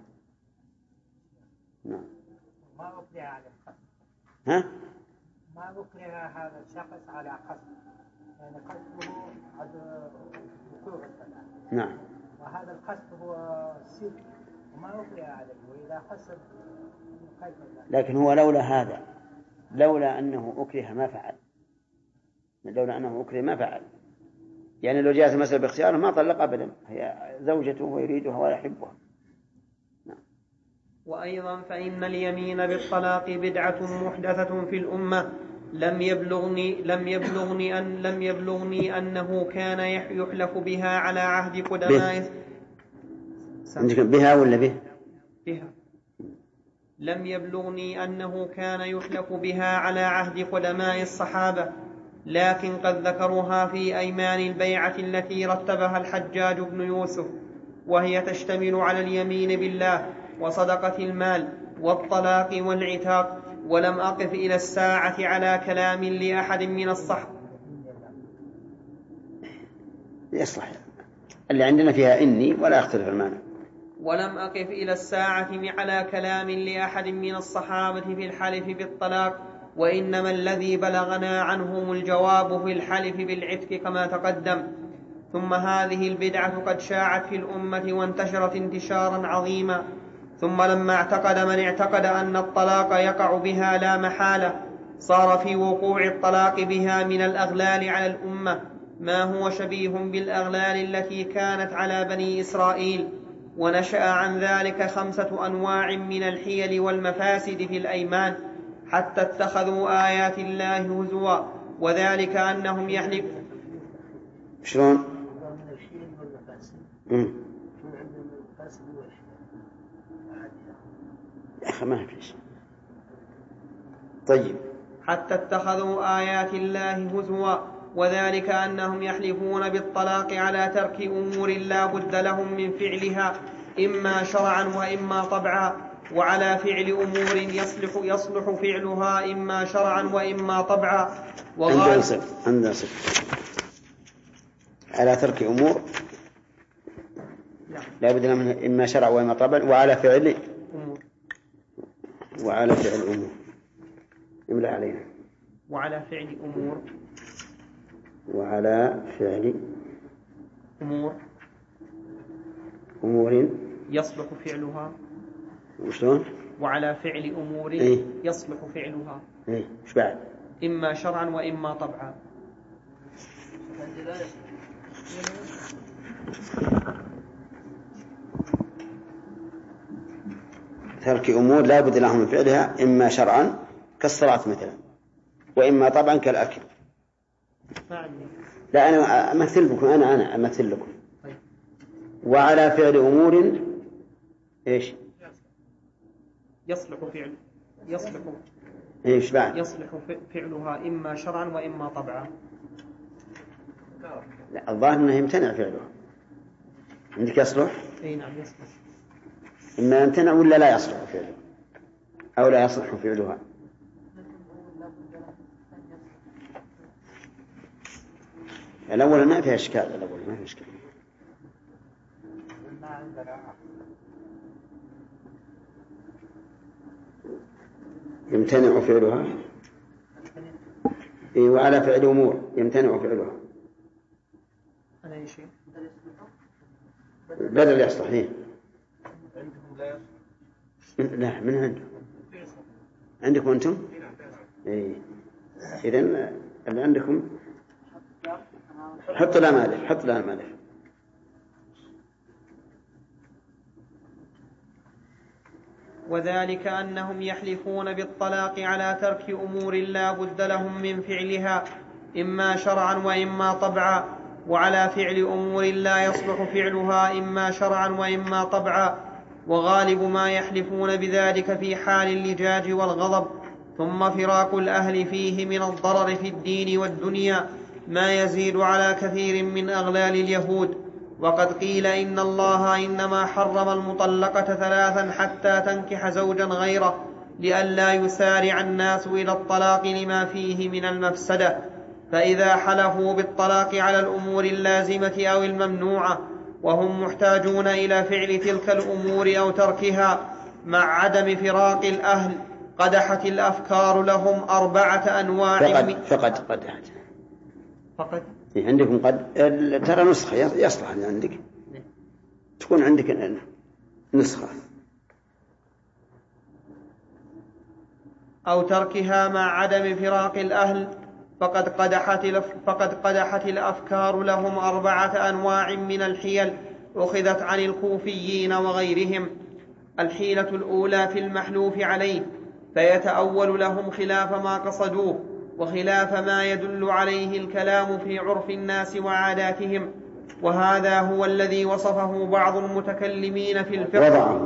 Speaker 2: نعم.
Speaker 5: ما أكره على القصد. ما أكره هذا الشخص على قصد، يعني قصده وقوع الطلاق.
Speaker 2: نعم.
Speaker 5: وهذا القصد هو السر وما أكره عليه، وإذا قصد
Speaker 2: لكن هو لولا أنه أكره ما فعل. يعني لو جاءت المسألة باختياره ما طلق أبدا، هي زوجته ويريدها ويحبها. نعم.
Speaker 1: وأيضا فإن اليمين بالطلاق بدعة محدثة في الأمة لم يبلغني أنه كان يحلف بها على عهد قدماء.
Speaker 2: بها ولا به؟
Speaker 1: بها. لم يبلغني أنه كان يحلف بها على عهد قدماء الصحابة، لكن قد ذكروها في أيمان البيعة التي رتبها الحجاج بن يوسف، وهي تشتمل على اليمين بالله وصدقة المال والطلاق والعتاق. ولم أقف إلى الساعة على كلام لأحد من الصحابة.
Speaker 2: يصلح اللي عندنا فيها إني ولا يختلف المعنى.
Speaker 1: ولم أقف إلى الساعة على كلام لأحد من الصحابة في الحلف بالطلاق، وإنما الذي بلغنا عنهم الجواب في الحلف بالعتق كما تقدم. ثم هذه البدعة قد شاعت في الأمة وانتشرت انتشارا عظيما. ثم لما اعتقد من اعتقد أن الطلاق يقع بها لا محالة، صار في وقوع الطلاق بها من الأغلال على الأمة ما هو شبيه بالأغلال التي كانت على بني إسرائيل. ونشأ عن ذلك 5 أنواع من الحيل والمفاسد في الأيمان، حتى اتخذوا آيات الله هزوا، وذلك أنهم يحلف.
Speaker 2: شلون؟ ما فيش. طيب.
Speaker 1: حتى اتخذوا آيات الله هزوا، وذلك أنهم يحلفون بالطلاق على ترك أمور لا بد لهم من فعلها إما شرعا وإما طبعا، وعلى فعل أمور يصلح فعلها إما شرعا وإما طبعا.
Speaker 2: عندنا صف على ترك أمور لا بد لهم إما شرعا وإما طبعا، وعلى فعل أمور يملأ علينا.
Speaker 1: وعلى فعل أمور يصلح فعلها.
Speaker 2: وشلون؟
Speaker 1: وعلى فعل أمور يصلح فعلها
Speaker 2: إيش بعد؟
Speaker 1: إما شرعا وإما طبعا.
Speaker 2: ترك أمور لا بد لهم من فعلها إما شرعا كالصلاة مثلا، وإما طبعا كالأكل. لا أنا أمثل لكم، أنا أمثل لكم. وعلى فعل أمور إيش؟
Speaker 1: يصلح
Speaker 2: إيش بعد؟
Speaker 1: يصلح فعلها إما شرعا وإما طبعا.
Speaker 2: لا الظاهر أنه يمتنع فعلها. عندك يصلح؟
Speaker 1: أي نعم يصلح.
Speaker 2: إما يمتنع ولا لا يصلح فعلها أو لا يصلح فعلها. الأول ما فيها إشكال، الأول ما فيها إشكال. يمتنع فعلها وعلى فعل أمور يمتنع فعلها. بدل يصلح. لا، من عندكم. عندكم أنتم؟ إيه. إذن اللي عندكم حطوا لا مالف.
Speaker 1: وذلك أنهم يحلفون بالطلاق على ترك أمور لا بد لهم من فعلها إما شرعا وإما طبعا، وعلى فعل أمور لا يصلح فعلها إما شرعا وإما طبعا، وغالب ما يحلفون بذلك في حال اللجاج والغضب. ثم فراق الأهل فيه من الضرر في الدين والدنيا ما يزيد على كثير من أغلال اليهود. وقد قيل إن الله إنما حرم المطلقة 3 حتى تنكح زوجا غيره لئلا يسارع الناس إلى الطلاق لما فيه من المفسدة. فإذا حلفوا بالطلاق على الأمور اللازمة أو الممنوعة وهم محتاجون إلى فعل تلك الأمور أو تركها مع عدم فراق الأهل قدحت الأفكار لهم 4 أنواع.
Speaker 2: فقد عندكم قد ترى نسخة يصلح عندك تكون عندك نسخة
Speaker 1: أو تركها مع عدم فراق الأهل فقد قدحت الأفكار لهم 4 أنواع من الحيل أخذت عن الكوفيين وغيرهم. الحيلة الأولى في المحلوف عليه فيتأول لهم خلاف ما قصدوه وخلاف ما يدل عليه الكلام في عرف الناس وعاداتهم، وهذا هو الذي وصفه بعض المتكلمين في الفقه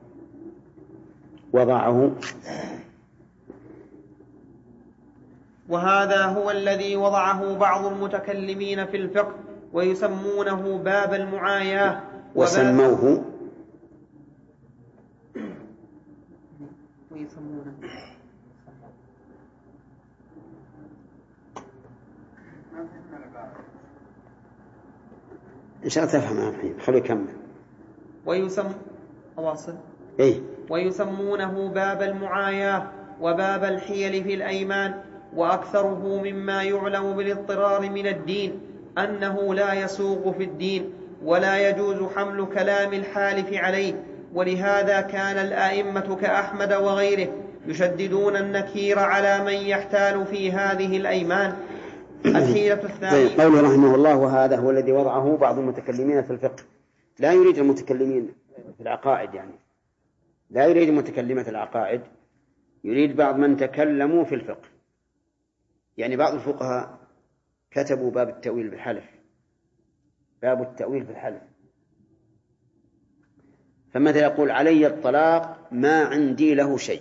Speaker 1: وهذا هو الذي وضعه بعض المتكلمين في الفقه ويسمونه باب المعاياة
Speaker 2: وسموه إن شاء الله تفهمها الحين. خلوا يكمل.
Speaker 1: ويسمونه باب المعاياة وباب الحيل في الأيمان. وأكثره مما يعلم بالاضطرار من الدين أنه لا يسوغ في الدين ولا يجوز حمل كلام الحالف عليه. ولهذا كان الآئمة كأحمد وغيره يشددون النكير على من يحتال في هذه الأيمان. الحيلة الثانية
Speaker 2: قوله رحمه الله وهذا هو الذي وضعه بعض المتكلمين في الفقه. لا يريد المتكلمين في العقائد، يعني لا يريد متكلمة العقائد، يريد بعض من تكلموا في الفقه. يعني بعض الفقهاء كتبوا باب التأويل بالحلف، باب التأويل في الحلف. فمثلا يقول علي الطلاق ما عندي له شيء،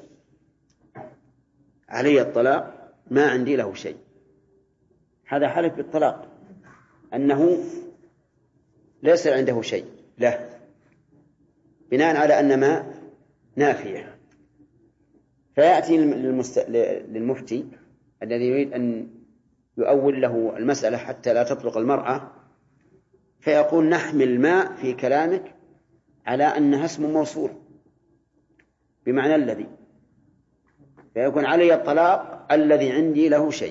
Speaker 2: علي الطلاق ما عندي له شيء، هذا حلف بالطلاق أنه ليس عنده شيء له، بناء على أن ما نافية. فيأتي للمفتي الذي يريد أن يؤول له المسألة حتى لا تطلق المرأة، فيقول نحمل ما في كلامك على أنها اسم موصول بمعنى الذي، فيكون علي الطلاق الذي عندي له شيء،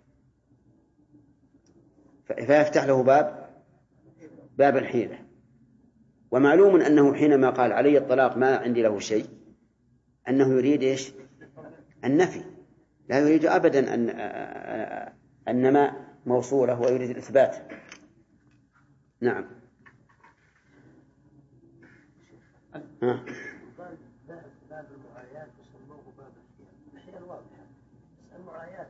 Speaker 2: فيفتح له باب الحيلة. ومعلوم أنه حينما قال علي الطلاق ما عندي له شيء أنه يريد إيش؟ النفي، لا يريد أبدا أن ما موصوله ويريد الإثبات. نعم.
Speaker 6: باب المعايات يسموه باب الحيل واضحة. المعايات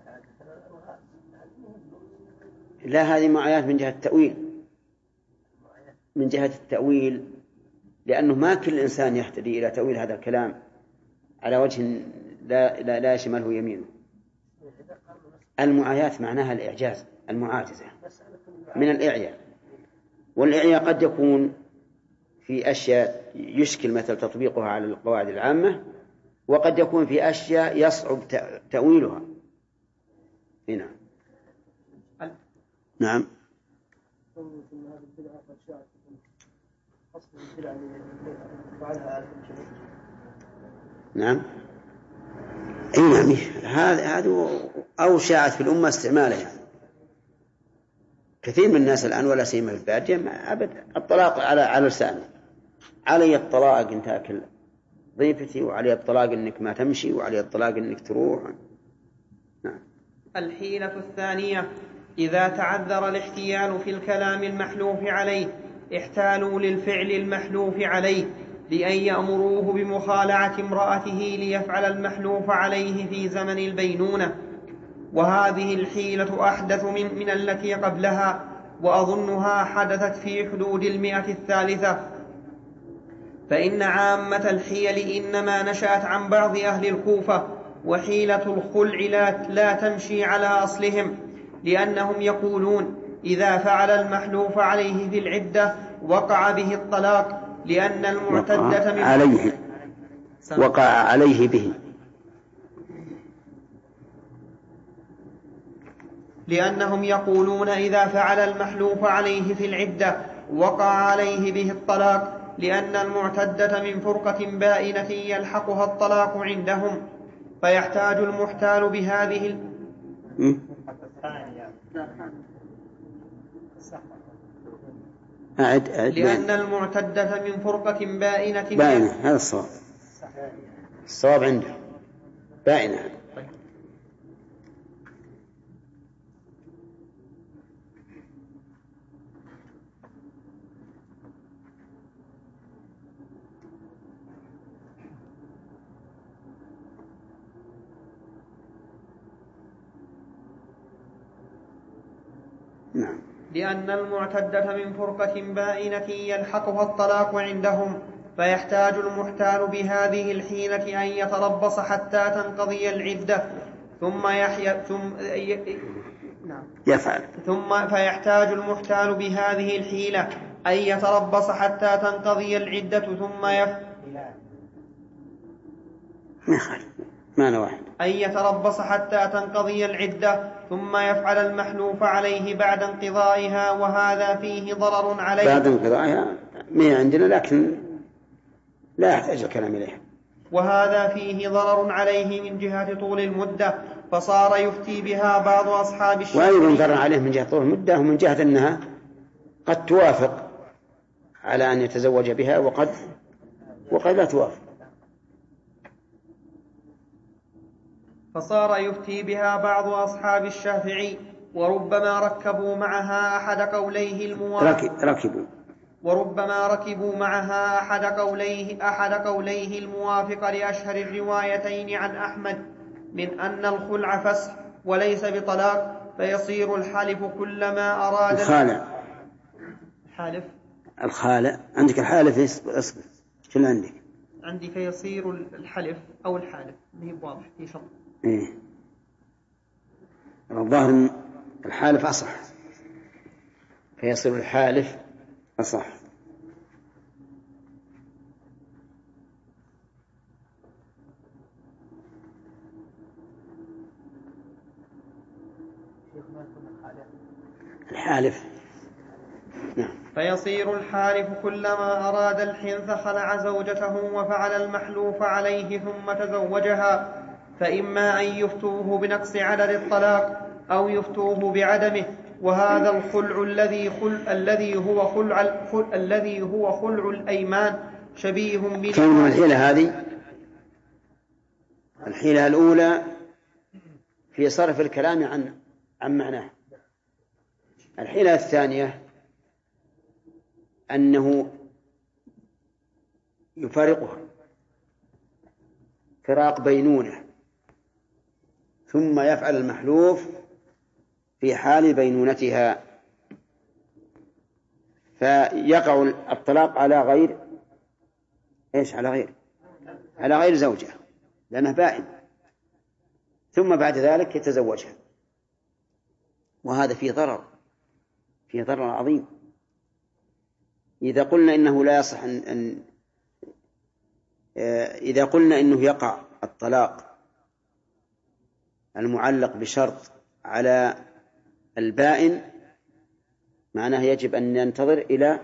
Speaker 2: لا، هذه معايات من جهة التأويل، من جهة التأويل، لأنه ما كل إنسان يهتدي إلى تأويل هذا الكلام على وجه لا يشمله يمينه. المعايات معناها الإعجاز، المعاجزة من الإعياء، والإعياء قد يكون في أشياء يشكل مثل تطبيقها على القواعد العامة، وقد يكون في أشياء يصعب تأويلها. هنا نعم. نعم. نعم، هذا أو شاعت في الأمة استعمالها، كثير من الناس الآن ولا سيما في البادية أبدا الطلاق على لسانه، علي الطلاق إن تأكل ضيفتي، وعلي الطلاق إنك ما تمشي، وعلي الطلاق إنك تروح. نعم.
Speaker 1: الحيلة الثانية: إذا تعذر الاحتيال في الكلام المحلوف عليه احتالوا للفعل المحلوف عليه لأن يأمروه بمخالعة امرأته ليفعل المحلوف عليه في زمن البينونة، وهذه الحيلة أحدث من التي قبلها، وأظنها حدثت في حدود 100 الثالثة. فإن عامة الحيل إنما نشأت عن بعض أهل الكوفة، وحيلة الخلع لا تمشي على أصلهم، لأنهم يقولون إذا فعل المحلوف عليه في العدة وقع به الطلاق، لأن المعتدة من
Speaker 2: وقع عليه به،
Speaker 1: لأنهم يقولون إذا فعل المحلوف عليه في العدة وقع عليه به الطلاق، لأن المعتدة من فرقة بائنة يلحقها الطلاق عندهم، فيحتاج المحتال بهذه لأن المعتدة من فرقة بائنة
Speaker 2: هذا الصواب عنده بائنة. نعم.
Speaker 1: لأن المعتدة من فرقة بائنة يلحقها الطلاق عندهم، فيحتاج المحتال بهذه الحيلة أن يتربص حتى تنقضي العدة فيحتاج المحتال بهذه الحيلة أن يتربص حتى تنقضي العدة أن يتربص حتى تنقضي العدة ثم يفعل المحلوف عليه بعد انقضائها، وهذا فيه ضرر عليه.
Speaker 2: بعد انقضائها ما عندنا، لكن لا يحتاج الكلام إليه.
Speaker 1: وهذا فيه ضرر عليه من جهة طول المدة، فصار يفتي بها بعض أصحاب الشافعي.
Speaker 2: وأيضا ضرر عليه من جهة طول المدة، ومن جهة أنها قد توافق على أن يتزوج بها وقد لا توافق.
Speaker 1: فصار يفتي بها بعض أصحاب الشافعي، وربما ركبوا معها أحد قوليه الموافق لأشهر الروايتين عن أحمد من أن الخلع فسخ وليس بطلاق، فيصير الحالف كلما أراد
Speaker 2: الخالع. عندك الحالف، اصبر شو عندك؟
Speaker 1: عندي فيصير الحلف أو الحالف، هي واضح في شرط.
Speaker 2: الظاهر الحالف أصح، فيصير الحالف أصح. الحالف نعم.
Speaker 1: فيصير الحالف كلما أراد الحنث خلع زوجته وفعل المحلوف عليه ثم تزوجها، فإما أن يفتوه بنقص عدد الطلاق أو يفتوه بعدمه. وهذا الخلع الذي هو خلع الأيمان شبيه
Speaker 2: كم الحيلة هذه؟ الحيلة الأولى في صرف الكلام عن معناه. الحيلة الثانية أنه يفارقها فراق بينونة، ثم يفعل المحلوف في حال بينونتها، فيقع الطلاق على غير على غير زوجة لأنه بائن، ثم بعد ذلك يتزوجها، وهذا فيه ضرر عظيم. إذا قلنا إنه لا يصح إذا قلنا إنه يقع الطلاق المعلق بشرط على البائن، معناه يجب أن ننتظر إلى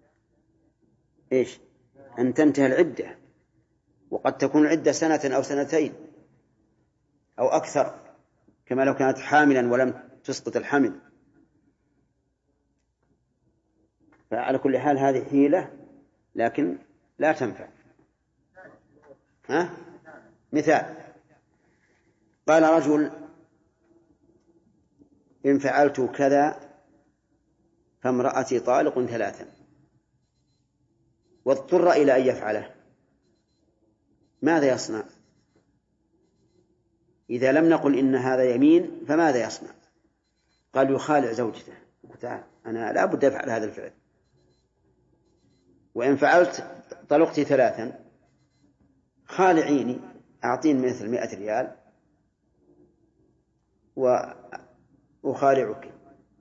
Speaker 2: أن تنتهي العدة، وقد تكون العدة سنة أو سنتين أو أكثر، كما لو كانت حاملا ولم تسقط الحمل. فعلى كل حال هذه حيلة لكن لا تنفع. مثال: قال رجل: إن فعلت كذا فامرأتي طالق 3، واضطر إلى أن يفعله، ماذا يصنع؟ إذا لم نقل إن هذا يمين فماذا يصنع؟ قال: يخالع زوجته، تعال أنا لا بد أفعل هذا الفعل، وإن فعلت طلقت 3 خالعيني، أعطيني مثل 100 ريال وأخالعك.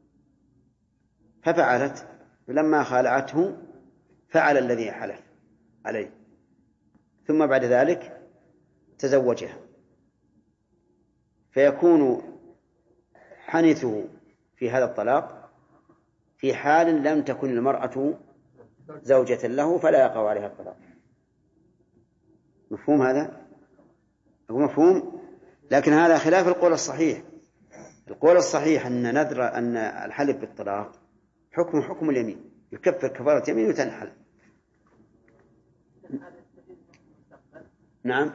Speaker 2: ففعلت، فلما خالعته فعل الذي حلف عليه، ثم بعد ذلك تزوجها، فيكون حنثه في هذا الطلاق في حال لم تكن المرأة زوجة له فلا يقع عليها الطلاق. مفهوم هذا؟ هو مفهوم، لكن هذا خلاف القول الصحيح. القول الصحيح أن نذر أن الحلف بالطلاق حكم اليمين، يكفر كفارة يمين وتنحل. نعم.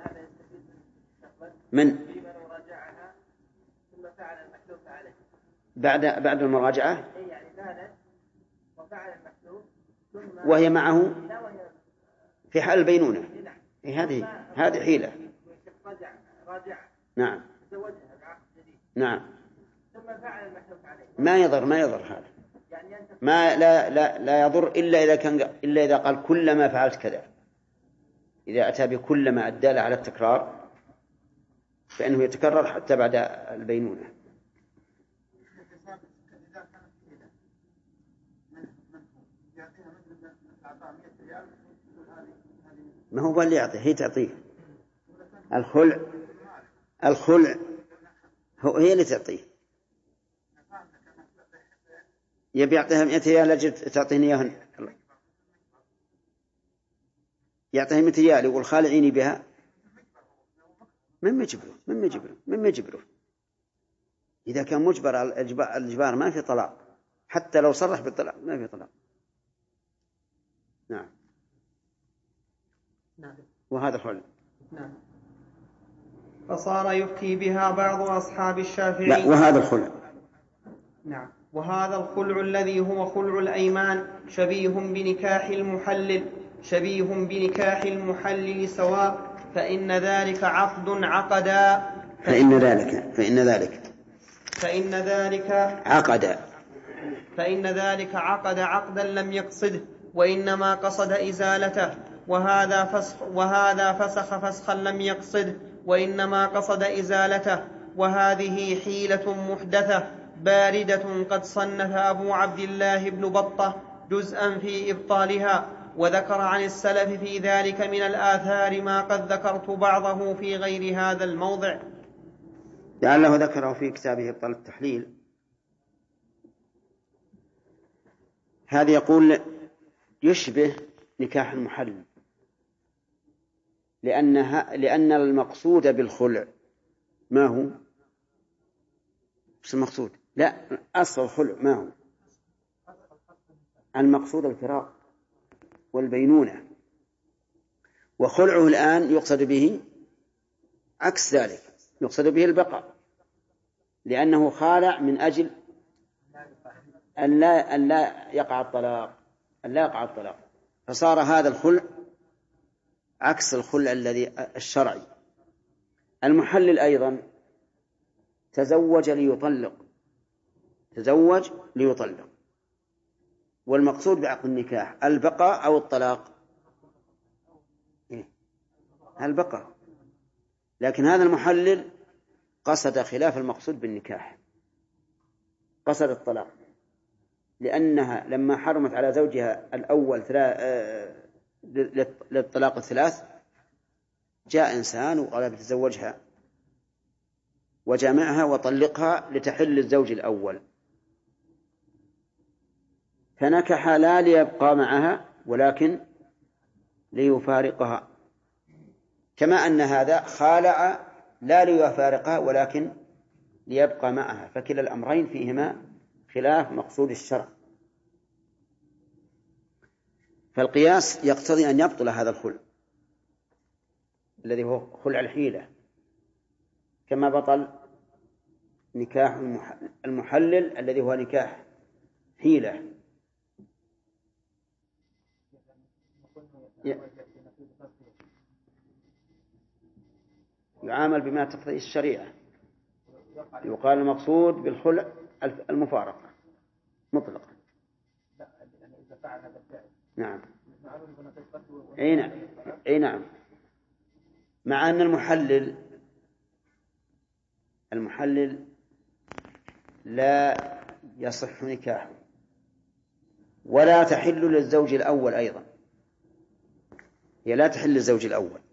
Speaker 2: من بعد المراجعة وهي معه في حال البينونة، هذه حيلة. نعم نعم. ما يضر هذا، ما لا يضر إلا إذا قال كلما فعلت كذا. إذا أتى بكلما الدالة على التكرار فإنه يتكرر حتى بعد البينونة. ما هو اللي يعطيه، هي تعطيه. الخلع هي اللي تعطيه. يبي يعطيها 100 ريال لجل تعطيني إياهن، يعطيها 100 ريال يقول خالعيني بها، من مجبره. إذا كان مجبر على الإجبار ما في طلاق، حتى لو صرح بالطلاق ما في طلاق. نعم. وهذا الخلع.
Speaker 1: نعم. فصار يفتي بها بعض أصحاب الشافعي.
Speaker 2: لا، وهذا الخلع.
Speaker 1: نعم. وهذا الخلع الذي هو خلع الأيمان شبيه بنكاح المحلل سواء، فإن ذلك عقد عقدا. فإن ذلك عقد عقدا لم يقصده، وإنما قصد إزالته، وهذا فسخ فسخا لم يقصده وإنما قصد إزالته. وهذه حيلة محدثة باردة قد صنف أبو عبد الله بن بطة جزءا في إبطالها، وذكر عن السلف في ذلك من الآثار ما قد ذكرت بعضه في غير هذا الموضع.
Speaker 2: لعله ذكره في كتابه إبطال التحليل. هذا يقول يشبه نكاح المحلل، لأن المقصود بالخلع ما هو؟ مش المقصود، لا، أصل الخلع ما هو؟ المقصود الفراق والبينونة، وخلعه الآن يقصد به عكس ذلك، يقصد به البقاء، لأنه خالع من أجل أن لا يقع الطلاق، فصار هذا الخلع عكس الخلع الشرعي. المحلل أيضا تزوج ليطلق، والمقصود بعقد النكاح البقاء أو الطلاق؟ البقاء. لكن هذا المحلل قصد خلاف المقصود بالنكاح، قصد الطلاق، لأنها لما حرمت على زوجها الأول للطلاق 3 جاء إنسان وقال بتزوجها وجامعها وطلقها لتحل الزوج الأول، فنكح لا ليبقى معها ولكن ليفارقها، كما أن هذا خالع لا ليفارقها ولكن ليبقى معها، فكلا الأمرين فيهما خلاف مقصود الشرع. فالقياس يقتضي أن يبطل هذا الخلع الذي هو خلع الحيلة، كما بطل نكاح المحلل الذي هو نكاح حيلة. يعامل بما تقتضيه الشريعة، يقال المقصود بالخلع المفارقة مطلقا. نعم. أي نعم. مع أن المحلل لا يصح نكاحه ولا تحل للزوج الأول أيضا، هي لا تحل للزوج الأول،